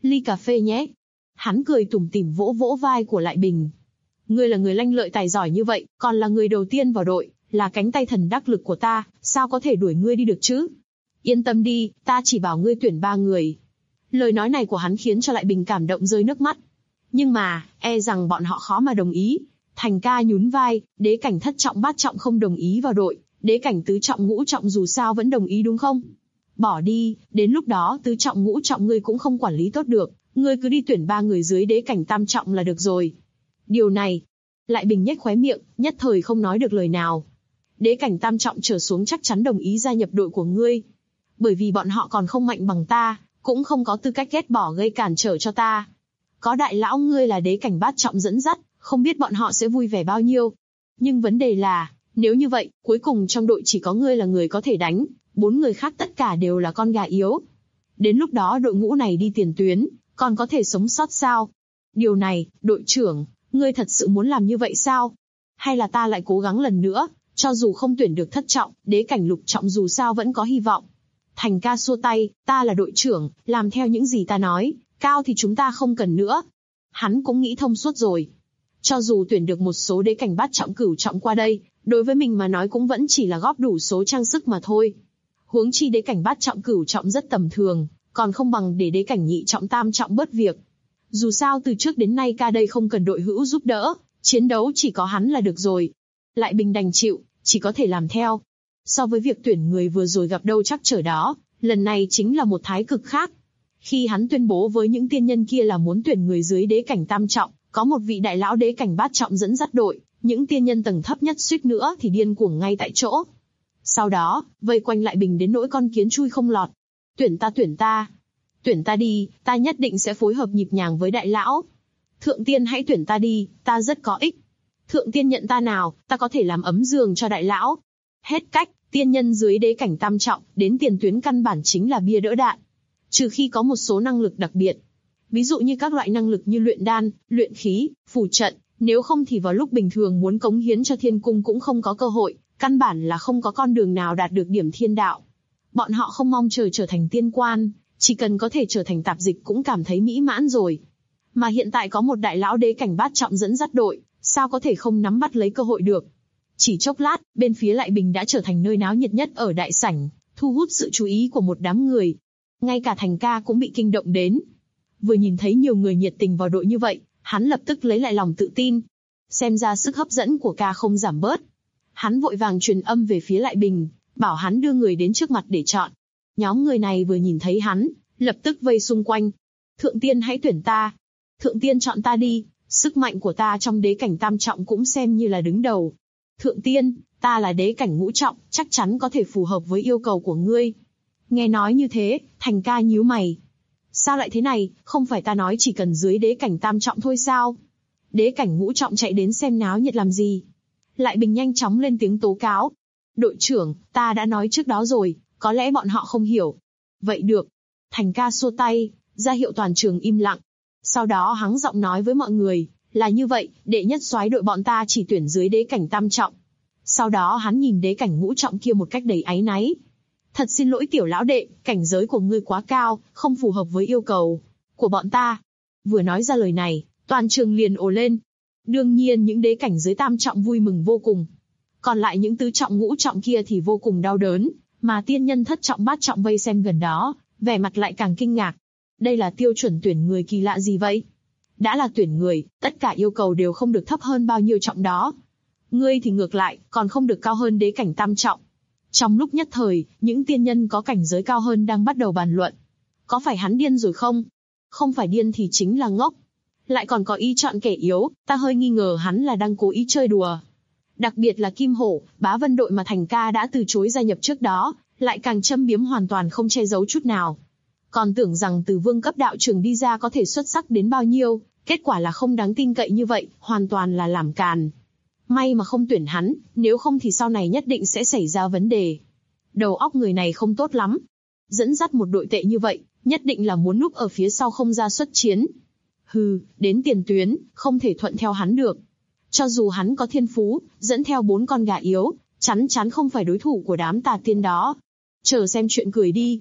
Ly cà phê nhé. Hắn cười tủm tỉm vỗ vỗ vai của Lại Bình. Ngươi là người lanh lợi tài giỏi như vậy, còn là người đầu tiên vào đội, là cánh tay thần đắc lực của ta, sao có thể đuổi ngươi đi được chứ? Yên tâm đi, ta chỉ bảo ngươi tuyển 3 người. Lời nói này của hắn khiến cho Lại Bình cảm động rơi nước mắt. Nhưng mà, e rằng bọn họ khó mà đồng ý. Thành ca nhún vai, đế cảnh thất trọng bát trọng không đồng ý vào đội, đế cảnh tứ trọng ngũ trọng dù sao vẫn đồng ý đúng không? Bỏ đi, đến lúc đó tứ trọng ngũ trọng ngươi cũng không quản lý tốt được, ngươi cứ đi tuyển 3 người dưới đế cảnh tam trọng là được rồi. Điều này, Lại Bình nhếch khóe miệng, nhất thời không nói được lời nào. Đế cảnh tam trọng trở xuống chắc chắn đồng ý gia nhập đội của ngươi. Bởi vì bọn họ còn không mạnh bằng ta, cũng không có tư cách ghét bỏ gây cản trở cho ta. Có đại lão ngươi là đế cảnh bát trọng dẫn dắt, không biết bọn họ sẽ vui vẻ bao nhiêu. Nhưng vấn đề là, nếu như vậy, cuối cùng trong đội chỉ có ngươi là người có thể đánh, 4 người khác tất cả đều là con gà yếu. Đến lúc đó đội ngũ này đi tiền tuyến, còn có thể sống sót sao? Điều này, đội trưởng, ngươi thật sự muốn làm như vậy sao? Hay là ta lại cố gắng lần nữa, cho dù không tuyển được thất trọng, đế cảnh lục trọng dù sao vẫn có hy vọng. Thành ca xua tay, ta là đội trưởng, làm theo những gì ta nói, cao thì chúng ta không cần nữa. Hắn cũng nghĩ thông suốt rồi. Cho dù tuyển được một số đế cảnh bát trọng cửu trọng qua đây, đối với mình mà nói cũng vẫn chỉ là góp đủ số trang sức mà thôi. Huống chi đế cảnh bát trọng cửu trọng rất tầm thường, còn không bằng để đế cảnh nhị trọng tam trọng bớt việc. Dù sao từ trước đến nay ca đây không cần đội hữu giúp đỡ, chiến đấu chỉ có hắn là được rồi. Lại Bình đành chịu, chỉ có thể làm theo. So với việc tuyển người vừa rồi gặp đâu chắc trở đó, lần này chính là một thái cực khác. Khi hắn tuyên bố với những tiên nhân kia là muốn tuyển người dưới đế cảnh tam trọng, có một vị đại lão đế cảnh bát trọng dẫn dắt đội, những tiên nhân tầng thấp nhất suýt nữa thì điên cuồng ngay tại chỗ. Sau đó, vây quanh Lại Bình đến nỗi con kiến chui không lọt. Tuyển ta, tuyển ta. Tuyển ta đi, ta nhất định sẽ phối hợp nhịp nhàng với đại lão. Thượng tiên hãy tuyển ta đi, ta rất có ích. Thượng tiên nhận ta nào, ta có thể làm ấm giường cho đại lão. Hết cách, tiên nhân dưới đế cảnh tam trọng, đến tiền tuyến căn bản chính là bia đỡ đạn. Trừ khi có một số năng lực đặc biệt. Ví dụ như các loại năng lực như luyện đan, luyện khí, phù trận, nếu không thì vào lúc bình thường muốn cống hiến cho thiên cung cũng không có cơ hội, căn bản là không có con đường nào đạt được điểm thiên đạo. Bọn họ không mong chờ trở thành tiên quan, chỉ cần có thể trở thành tạp dịch cũng cảm thấy mỹ mãn rồi. Mà hiện tại có một đại lão đế cảnh bát trọng dẫn dắt đội, sao có thể không nắm bắt lấy cơ hội được. Chỉ chốc lát, bên phía Lại Bình đã trở thành nơi náo nhiệt nhất ở đại sảnh, thu hút sự chú ý của một đám người. Ngay cả Thành ca cũng bị kinh động đến. Vừa nhìn thấy nhiều người nhiệt tình vào đội như vậy, hắn lập tức lấy lại lòng tự tin. Xem ra sức hấp dẫn của ca không giảm bớt. Hắn vội vàng truyền âm về phía Lại Bình, bảo hắn đưa người đến trước mặt để chọn. Nhóm người này vừa nhìn thấy hắn, lập tức vây xung quanh. Thượng tiên hãy tuyển ta. Thượng tiên chọn ta đi, sức mạnh của ta trong đế cảnh tam trọng cũng xem như là đứng đầu. Thượng tiên, ta là đế cảnh ngũ trọng, chắc chắn có thể phù hợp với yêu cầu của ngươi. Nghe nói như thế, Thành ca nhíu mày. Sao lại thế này, không phải ta nói chỉ cần dưới đế cảnh tam trọng thôi sao? Đế cảnh ngũ trọng chạy đến xem náo nhiệt làm gì? Lại Bình nhanh chóng lên tiếng tố cáo. Đội trưởng, ta đã nói trước đó rồi, có lẽ bọn họ không hiểu. Vậy được. Thành ca xua tay, ra hiệu toàn trường im lặng. Sau đó hắng giọng nói với mọi người, là như vậy, đệ nhất soái đội bọn ta chỉ tuyển dưới đế cảnh tam trọng. Sau đó hắn nhìn đế cảnh ngũ trọng kia một cách đầy áy náy. Thật xin lỗi tiểu lão đệ, cảnh giới của ngươi quá cao, không phù hợp với yêu cầu của bọn ta. Vừa nói ra lời này, toàn trường liền ồ lên. Đương nhiên những đế cảnh dưới tam trọng vui mừng vô cùng. Còn lại những tứ trọng ngũ trọng kia thì vô cùng đau đớn, mà tiên nhân thất trọng bát trọng vây xem gần đó, vẻ mặt lại càng kinh ngạc. Đây là tiêu chuẩn tuyển người kỳ lạ gì vậy? Đã là tuyển người, tất cả yêu cầu đều không được thấp hơn bao nhiêu trọng đó. Ngươi thì ngược lại, còn không được cao hơn đế cảnh tam trọng. Trong lúc nhất thời, những tiên nhân có cảnh giới cao hơn đang bắt đầu bàn luận. Có phải hắn điên rồi không? Không phải điên thì chính là ngốc. Lại còn có ý chọn kẻ yếu, ta hơi nghi ngờ hắn là đang cố ý chơi đùa. Đặc biệt là Kim Hổ, Bá Vân đội mà Thành ca đã từ chối gia nhập trước đó, lại càng châm biếm hoàn toàn không che giấu chút nào. Còn tưởng rằng từ vương cấp đạo trường đi ra có thể xuất sắc đến bao nhiêu, kết quả là không đáng tin cậy như vậy, hoàn toàn là làm càn. May mà không tuyển hắn, nếu không thì sau này nhất định sẽ xảy ra vấn đề. Đầu óc người này không tốt lắm. Dẫn dắt một đội tệ như vậy, nhất định là muốn núp ở phía sau không ra xuất chiến. Hừ, đến tiền tuyến, không thể thuận theo hắn được. Cho dù hắn có thiên phú, dẫn theo 4 con gà yếu, chắn chắn không phải đối thủ của đám tà tiên đó. Chờ xem chuyện cười đi.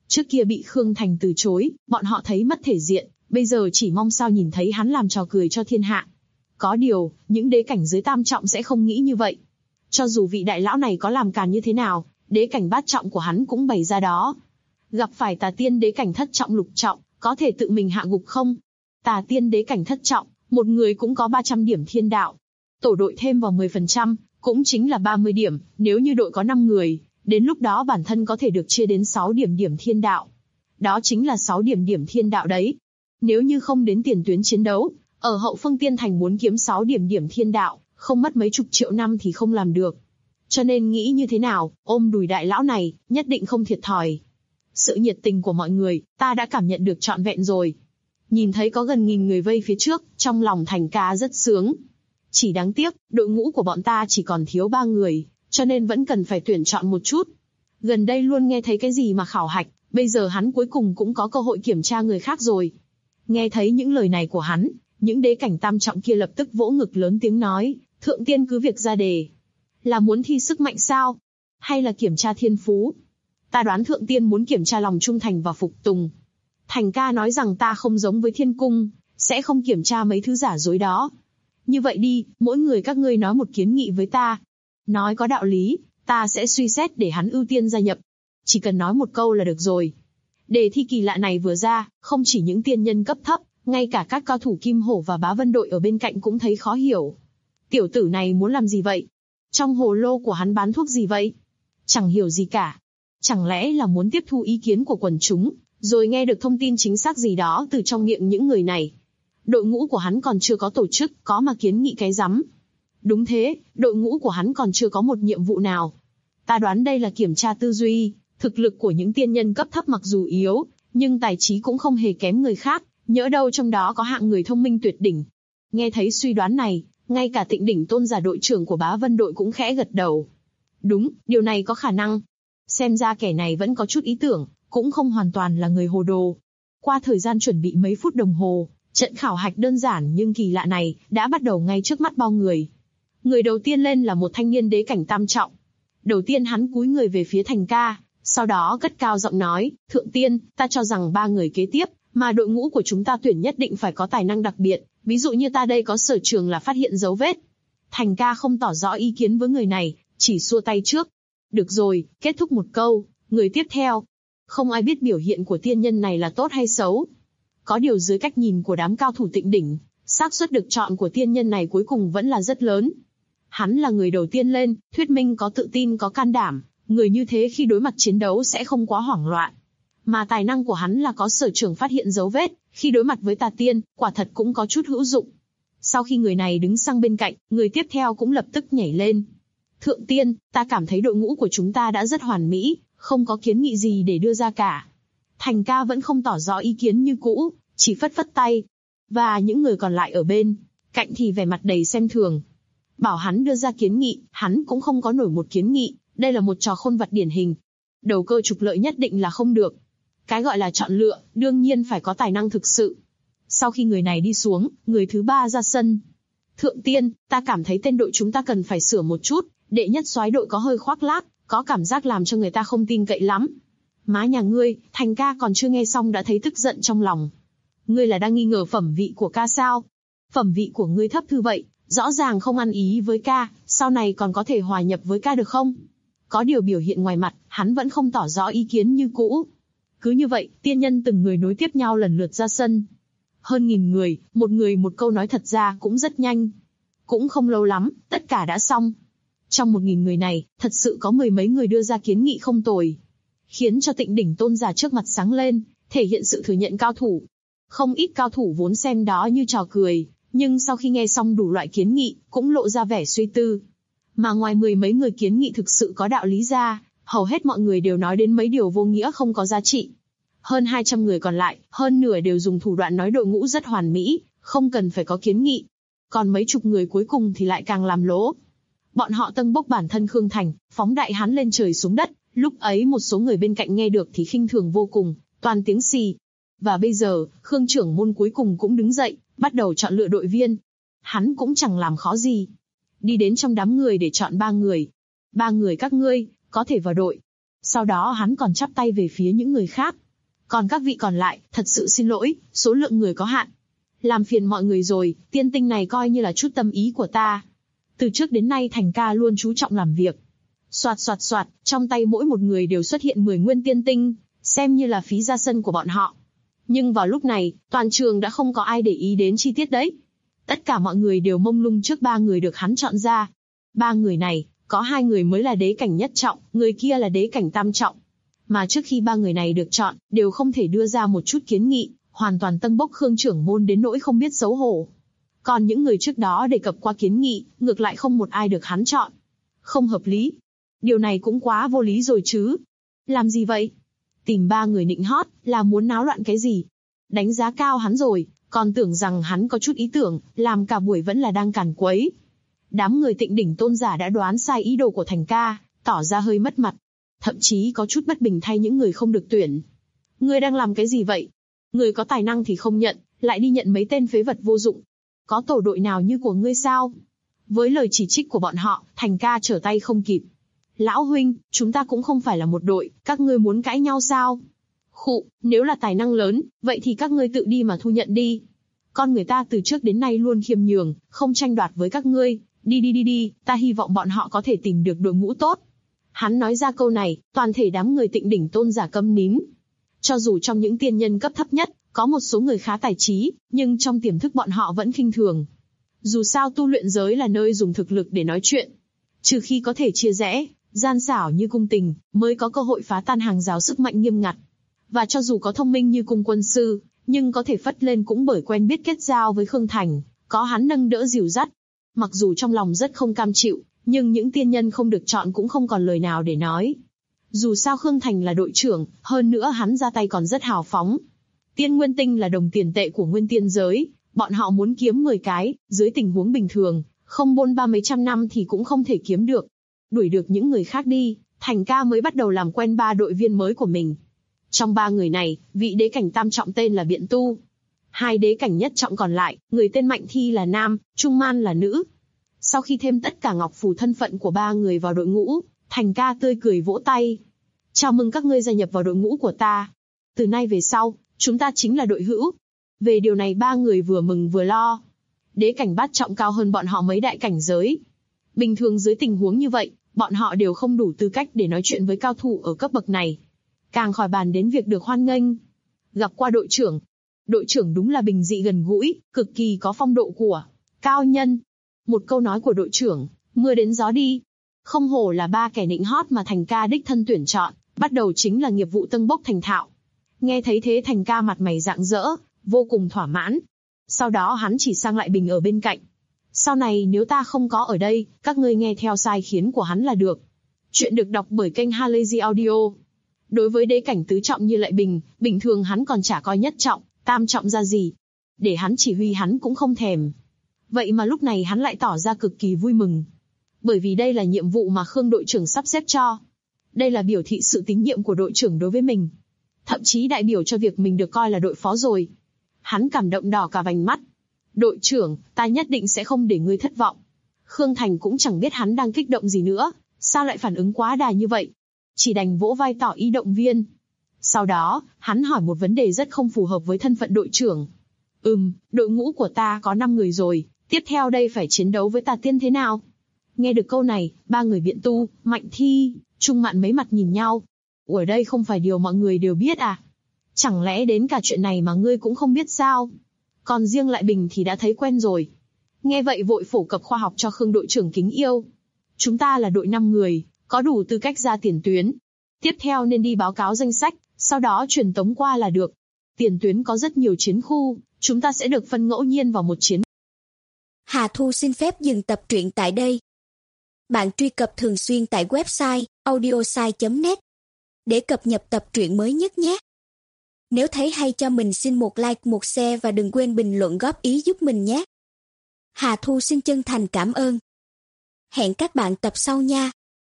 Trước kia bị Khương Thành từ chối, bọn họ thấy mất thể diện, bây giờ chỉ mong sao nhìn thấy hắn làm trò cười cho thiên hạ. Có điều, những đế cảnh dưới tam trọng sẽ không nghĩ như vậy. Cho dù vị đại lão này có làm càn như thế nào, đế cảnh bát trọng của hắn cũng bày ra đó. Gặp phải Tà Tiên đế cảnh thất trọng lục trọng, có thể tự mình hạ gục không? Tà Tiên đế cảnh thất trọng, một người cũng có 300 điểm thiên đạo. Tổ đội thêm vào 10%, cũng chính là 30 điểm, nếu như đội có 5 người, đến lúc đó bản thân có thể được chia đến 6 điểm thiên đạo. Đó chính là 6 điểm thiên đạo đấy. Nếu như không đến tiền tuyến chiến đấu, ở hậu phương Tiên Thành muốn kiếm 6 điểm thiên đạo, không mất mấy chục triệu năm thì không làm được. Cho nên nghĩ như thế nào, ôm đùi đại lão này, nhất định không thiệt thòi. Sự nhiệt tình của mọi người, ta đã cảm nhận được trọn vẹn rồi. Nhìn thấy có gần 1000 người vây phía trước, trong lòng Thành ca rất sướng. Chỉ đáng tiếc, đội ngũ của bọn ta chỉ còn thiếu 3 người, cho nên vẫn cần phải tuyển chọn một chút. Gần đây luôn nghe thấy cái gì mà khảo hạch, bây giờ hắn cuối cùng cũng có cơ hội kiểm tra người khác rồi. Nghe thấy những lời này của hắn, những đế cảnh tam trọng kia lập tức vỗ ngực lớn tiếng nói, Thượng Tiên cứ việc ra đề. Là muốn thi sức mạnh sao? Hay là kiểm tra thiên phú? Ta đoán Thượng Tiên muốn kiểm tra lòng trung thành và phục tùng. Thành ca nói rằng ta không giống với thiên cung, sẽ không kiểm tra mấy thứ giả dối đó. Như vậy đi, mỗi người các ngươi nói một kiến nghị với ta. Nói có đạo lý, ta sẽ suy xét để hắn ưu tiên gia nhập. Chỉ cần nói một câu là được rồi. Đề thi kỳ lạ này vừa ra, không chỉ những tiên nhân cấp thấp, ngay cả các cao thủ Kim Hổ và Bá Vân đội ở bên cạnh cũng thấy khó hiểu. Tiểu tử này muốn làm gì vậy? Trong hồ lô của hắn bán thuốc gì vậy? Chẳng hiểu gì cả. Chẳng lẽ là muốn tiếp thu ý kiến của quần chúng, rồi nghe được thông tin chính xác gì đó từ trong miệng những người này? Đội ngũ của hắn còn chưa có tổ chức, có mà kiến nghị cái rắm. Đúng thế, đội ngũ của hắn còn chưa có một nhiệm vụ nào. Ta đoán đây là kiểm tra tư duy, thực lực của những tiên nhân cấp thấp mặc dù yếu, nhưng tài trí cũng không hề kém người khác, nhỡ đâu trong đó có hạng người thông minh tuyệt đỉnh. Nghe thấy suy đoán này, ngay cả Tịnh Đỉnh Tôn giả đội trưởng của Bá Vân đội cũng khẽ gật đầu. Đúng, điều này có khả năng. Xem ra kẻ này vẫn có chút ý tưởng, cũng không hoàn toàn là người hồ đồ. Qua thời gian chuẩn bị mấy phút đồng hồ, trận khảo hạch đơn giản nhưng kỳ lạ này đã bắt đầu ngay trước mắt bao người. Người đầu tiên lên là một thanh niên đế cảnh tam trọng. Đầu tiên hắn cúi người về phía Thành ca, sau đó cất cao giọng nói, Thượng Tiên, ta cho rằng 3 người kế tiếp, mà đội ngũ của chúng ta tuyển nhất định phải có tài năng đặc biệt, ví dụ như ta đây có sở trường là phát hiện dấu vết. Thành ca không tỏ rõ ý kiến với người này, chỉ xua tay trước. Được rồi, kết thúc một câu, người tiếp theo. Không ai biết biểu hiện của tiên nhân này là tốt hay xấu. Có điều dưới cách nhìn của đám cao thủ Tịnh Đỉnh, xác suất được chọn của tiên nhân này cuối cùng vẫn là rất lớn. Hắn là người đầu tiên lên, thuyết minh có tự tin có can đảm, người như thế khi đối mặt chiến đấu sẽ không quá hoảng loạn. Mà tài năng của hắn là có sở trường phát hiện dấu vết, khi đối mặt với Tà Tiên, quả thật cũng có chút hữu dụng. Sau khi người này đứng sang bên cạnh, người tiếp theo cũng lập tức nhảy lên. Thượng Tiên, ta cảm thấy đội ngũ của chúng ta đã rất hoàn mỹ, không có kiến nghị gì để đưa ra cả. Thành ca vẫn không tỏ rõ ý kiến như cũ, chỉ phất phất tay. Và những người còn lại ở bên cạnh thì vẻ mặt đầy xem thường. Bảo hắn đưa ra kiến nghị, hắn cũng không có nổi một kiến nghị, đây là một trò khôn vặt điển hình. Đầu cơ trục lợi nhất định là không được. Cái gọi là chọn lựa, đương nhiên phải có tài năng thực sự. Sau khi người này đi xuống, người thứ 3 ra sân. Thượng Tiên, ta cảm thấy tên đội chúng ta cần phải sửa một chút, đệ nhất soái đội có hơi khoác lác, có cảm giác làm cho người ta không tin cậy lắm. Má nhà ngươi, Thành ca còn chưa nghe xong đã thấy tức giận trong lòng. Ngươi là đang nghi ngờ phẩm vị của ca sao? Phẩm vị của ngươi thấp như vậy, rõ ràng không ăn ý với ca, sau này còn có thể hòa nhập với ca được không? Có điều biểu hiện ngoài mặt, hắn vẫn không tỏ rõ ý kiến như cũ. Cứ như vậy, tiên nhân từng người nối tiếp nhau lần lượt ra sân. Hơn 1000 người một câu nói thật ra cũng rất nhanh. Cũng không lâu lắm, tất cả đã xong. Trong 1000 người này, thật sự có 10 mấy người đưa ra kiến nghị không tồi. Khiến cho Tịnh Đỉnh Tôn giả trước mặt sáng lên, thể hiện sự thừa nhận cao thủ. Không ít cao thủ vốn xem đó như trò cười, nhưng sau khi nghe xong đủ loại kiến nghị, cũng lộ ra vẻ suy tư. Mà ngoài 10 mấy người kiến nghị thực sự có đạo lý ra, hầu hết mọi người đều nói đến mấy điều vô nghĩa không có giá trị. Hơn 200 người còn lại, hơn nửa đều dùng thủ đoạn nói đội ngũ rất hoàn mỹ, không cần phải có kiến nghị. Còn mấy chục người cuối cùng thì lại càng làm lố. Bọn họ tâng bốc bản thân Khương Thành, phóng đại hắn lên trời xuống đất, lúc ấy một số người bên cạnh nghe được thì khinh thường vô cùng, toàn tiếng xì. Và bây giờ, Khương trưởng môn cuối cùng cũng đứng dậy, bắt đầu chọn lựa đội viên. Hắn cũng chẳng làm khó gì. Đi đến trong đám người để chọn 3 người. 3 người các ngươi, có thể vào đội. Sau đó hắn còn chắp tay về phía những người khác. Còn các vị còn lại, thật sự xin lỗi, số lượng người có hạn. Làm phiền mọi người rồi, tiên tinh này coi như là chút tâm ý của ta. Từ trước đến nay Thành ca luôn chú trọng làm việc. Soạt soạt soạt, trong tay mỗi một người đều xuất hiện 10 nguyên tiên tinh, xem như là phí ra sân của bọn họ. Nhưng vào lúc này, toàn trường đã không có ai để ý đến chi tiết đấy. Tất cả mọi người đều mông lung trước 3 người được hắn chọn ra. 3 người này, có 2 người mới là đế cảnh nhất trọng, người kia là đế cảnh tam trọng. Mà trước khi 3 người này được chọn, đều không thể đưa ra một chút kiến nghị, hoàn toàn tân bốc Khương trưởng môn đến nỗi không biết xấu hổ. Còn những người trước đó đề cập qua kiến nghị, ngược lại không một ai được hắn chọn. Không hợp lý. Điều này cũng quá vô lý rồi chứ. Làm gì vậy? Tìm 3 người nịnh hót, là muốn náo loạn cái gì? Đánh giá cao hắn rồi, còn tưởng rằng hắn có chút ý tưởng, làm cả buổi vẫn là đang càn quấy. Đám người Tịnh Đỉnh tôn giả đã đoán sai ý đồ của Thành ca, tỏ ra hơi mất mặt. Thậm chí có chút bất bình thay những người không được tuyển. Ngươi đang làm cái gì vậy? Người có tài năng thì không nhận, lại đi nhận mấy tên phế vật vô dụng. Có tổ đội nào như của ngươi sao? Với lời chỉ trích của bọn họ, Thành ca trở tay không kịp. Lão huynh, chúng ta cũng không phải là một đội, các ngươi muốn cãi nhau sao? Khụ, nếu là tài năng lớn, vậy thì các ngươi tự đi mà thu nhận đi. Con người ta từ trước đến nay luôn khiêm nhường, không tranh đoạt với các ngươi. Đi, ta hy vọng bọn họ có thể tìm được đội ngũ tốt. Hắn nói ra câu này, toàn thể đám người Tịnh Đỉnh tôn giả câm nín. Cho dù trong những tiên nhân cấp thấp nhất, có một số người khá tài trí, nhưng trong tiềm thức bọn họ vẫn khinh thường. Dù sao tu luyện giới là nơi dùng thực lực để nói chuyện. Trừ khi có thể chia rẽ, gian xảo như cung tình, mới có cơ hội phá tan hàng rào sức mạnh nghiêm ngặt. Và cho dù có thông minh như cung quân sư, nhưng có thể phất lên cũng bởi quen biết kết giao với Khương Thành, có hắn nâng đỡ dìu dắt. Mặc dù trong lòng rất không cam chịu, nhưng những tiên nhân không được chọn cũng không còn lời nào để nói. Dù sao Khương Thành là đội trưởng, hơn nữa hắn ra tay còn rất hào phóng. Tiên nguyên tinh là đồng tiền tệ của nguyên tiên giới, bọn họ muốn kiếm 10 cái, dưới tình huống bình thường, không bôn ba mấy trăm năm thì cũng không thể kiếm được. Đuổi được những người khác đi, Thành ca mới bắt đầu làm quen 3 đội viên mới của mình. Trong 3 người này, vị đế cảnh tam trọng tên là Biện Tu. 2 đế cảnh nhất trọng còn lại, người tên Mạnh Thi là nam, Trung Man là nữ. Sau khi thêm tất cả ngọc phù thân phận của 3 người vào đội ngũ, Thành ca tươi cười vỗ tay. Chào mừng các ngươi gia nhập vào đội ngũ của ta. Từ nay về sau, chúng ta chính là đội hữu. Về điều này 3 người vừa mừng vừa lo. Đế cảnh bát trọng cao hơn bọn họ mấy đại cảnh giới. Bình thường dưới tình huống như vậy, bọn họ đều không đủ tư cách để nói chuyện với cao thủ ở cấp bậc này. Càng khỏi bàn đến việc được hoan nghênh. Gặp qua đội trưởng. Đội trưởng đúng là bình dị gần gũi, cực kỳ có phong độ của cao nhân. Một câu nói của đội trưởng, mưa đến gió đi. Không hổ là 3 kẻ nịnh hót mà Thành ca đích thân tuyển chọn, bắt đầu chính là nghiệp vụ tân bốc thành thạo. Nghe thấy thế Thành ca mặt mày rạng rỡ, vô cùng thỏa mãn. Sau đó hắn chỉ sang lại Bình ở bên cạnh. Sau này nếu ta không có ở đây, các ngươi nghe theo sai khiến của hắn là được. Chuyện được đọc bởi kênh Halazy Audio. Đối với đế cảnh tứ trọng như Lại Bình, bình thường hắn còn chả coi nhất trọng, tam trọng ra gì. Để hắn chỉ huy hắn cũng không thèm. Vậy mà lúc này hắn lại tỏ ra cực kỳ vui mừng. Bởi vì đây là nhiệm vụ mà Khương đội trưởng sắp xếp cho. Đây là biểu thị sự tín nhiệm của đội trưởng đối với mình. Thậm chí đại biểu cho việc mình được coi là đội phó rồi. Hắn cảm động đỏ cả vành mắt. Đội trưởng, ta nhất định sẽ không để ngươi thất vọng. Khương Thành cũng chẳng biết hắn đang kích động gì nữa, sao lại phản ứng quá đà như vậy. Chỉ đành vỗ vai tỏ ý động viên. Sau đó, hắn hỏi một vấn đề rất không phù hợp với thân phận đội trưởng. Đội ngũ của ta có 5 người rồi, tiếp theo đây phải chiến đấu với Tà Tiên thế nào? Nghe được câu này, 3 người Biện Tu, Mạnh Thi, Trung Mạn mấy mặt nhìn nhau. Ở đây không phải điều mọi người đều biết à? Chẳng lẽ đến cả chuyện này mà ngươi cũng không biết sao? Còn riêng Lại Bình thì đã thấy quen rồi. Nghe vậy vội phổ cập khoa học cho Khương đội trưởng kính yêu. Chúng ta là đội 5 người, có đủ tư cách ra tiền tuyến. Tiếp theo nên đi báo cáo danh sách, sau đó truyền tống qua là được. Tiền tuyến có rất nhiều chiến khu, chúng ta sẽ được phân ngẫu nhiên vào một chiến. Hà Thu xin phép dừng tập truyện tại đây. Bạn truy cập thường xuyên tại website audiosai.net để cập nhật tập truyện mới nhất nhé. Nếu thấy hay cho mình xin một like, một share và đừng quên bình luận góp ý giúp mình nhé. Hà Thu xin chân thành cảm ơn. Hẹn các bạn tập sau nha.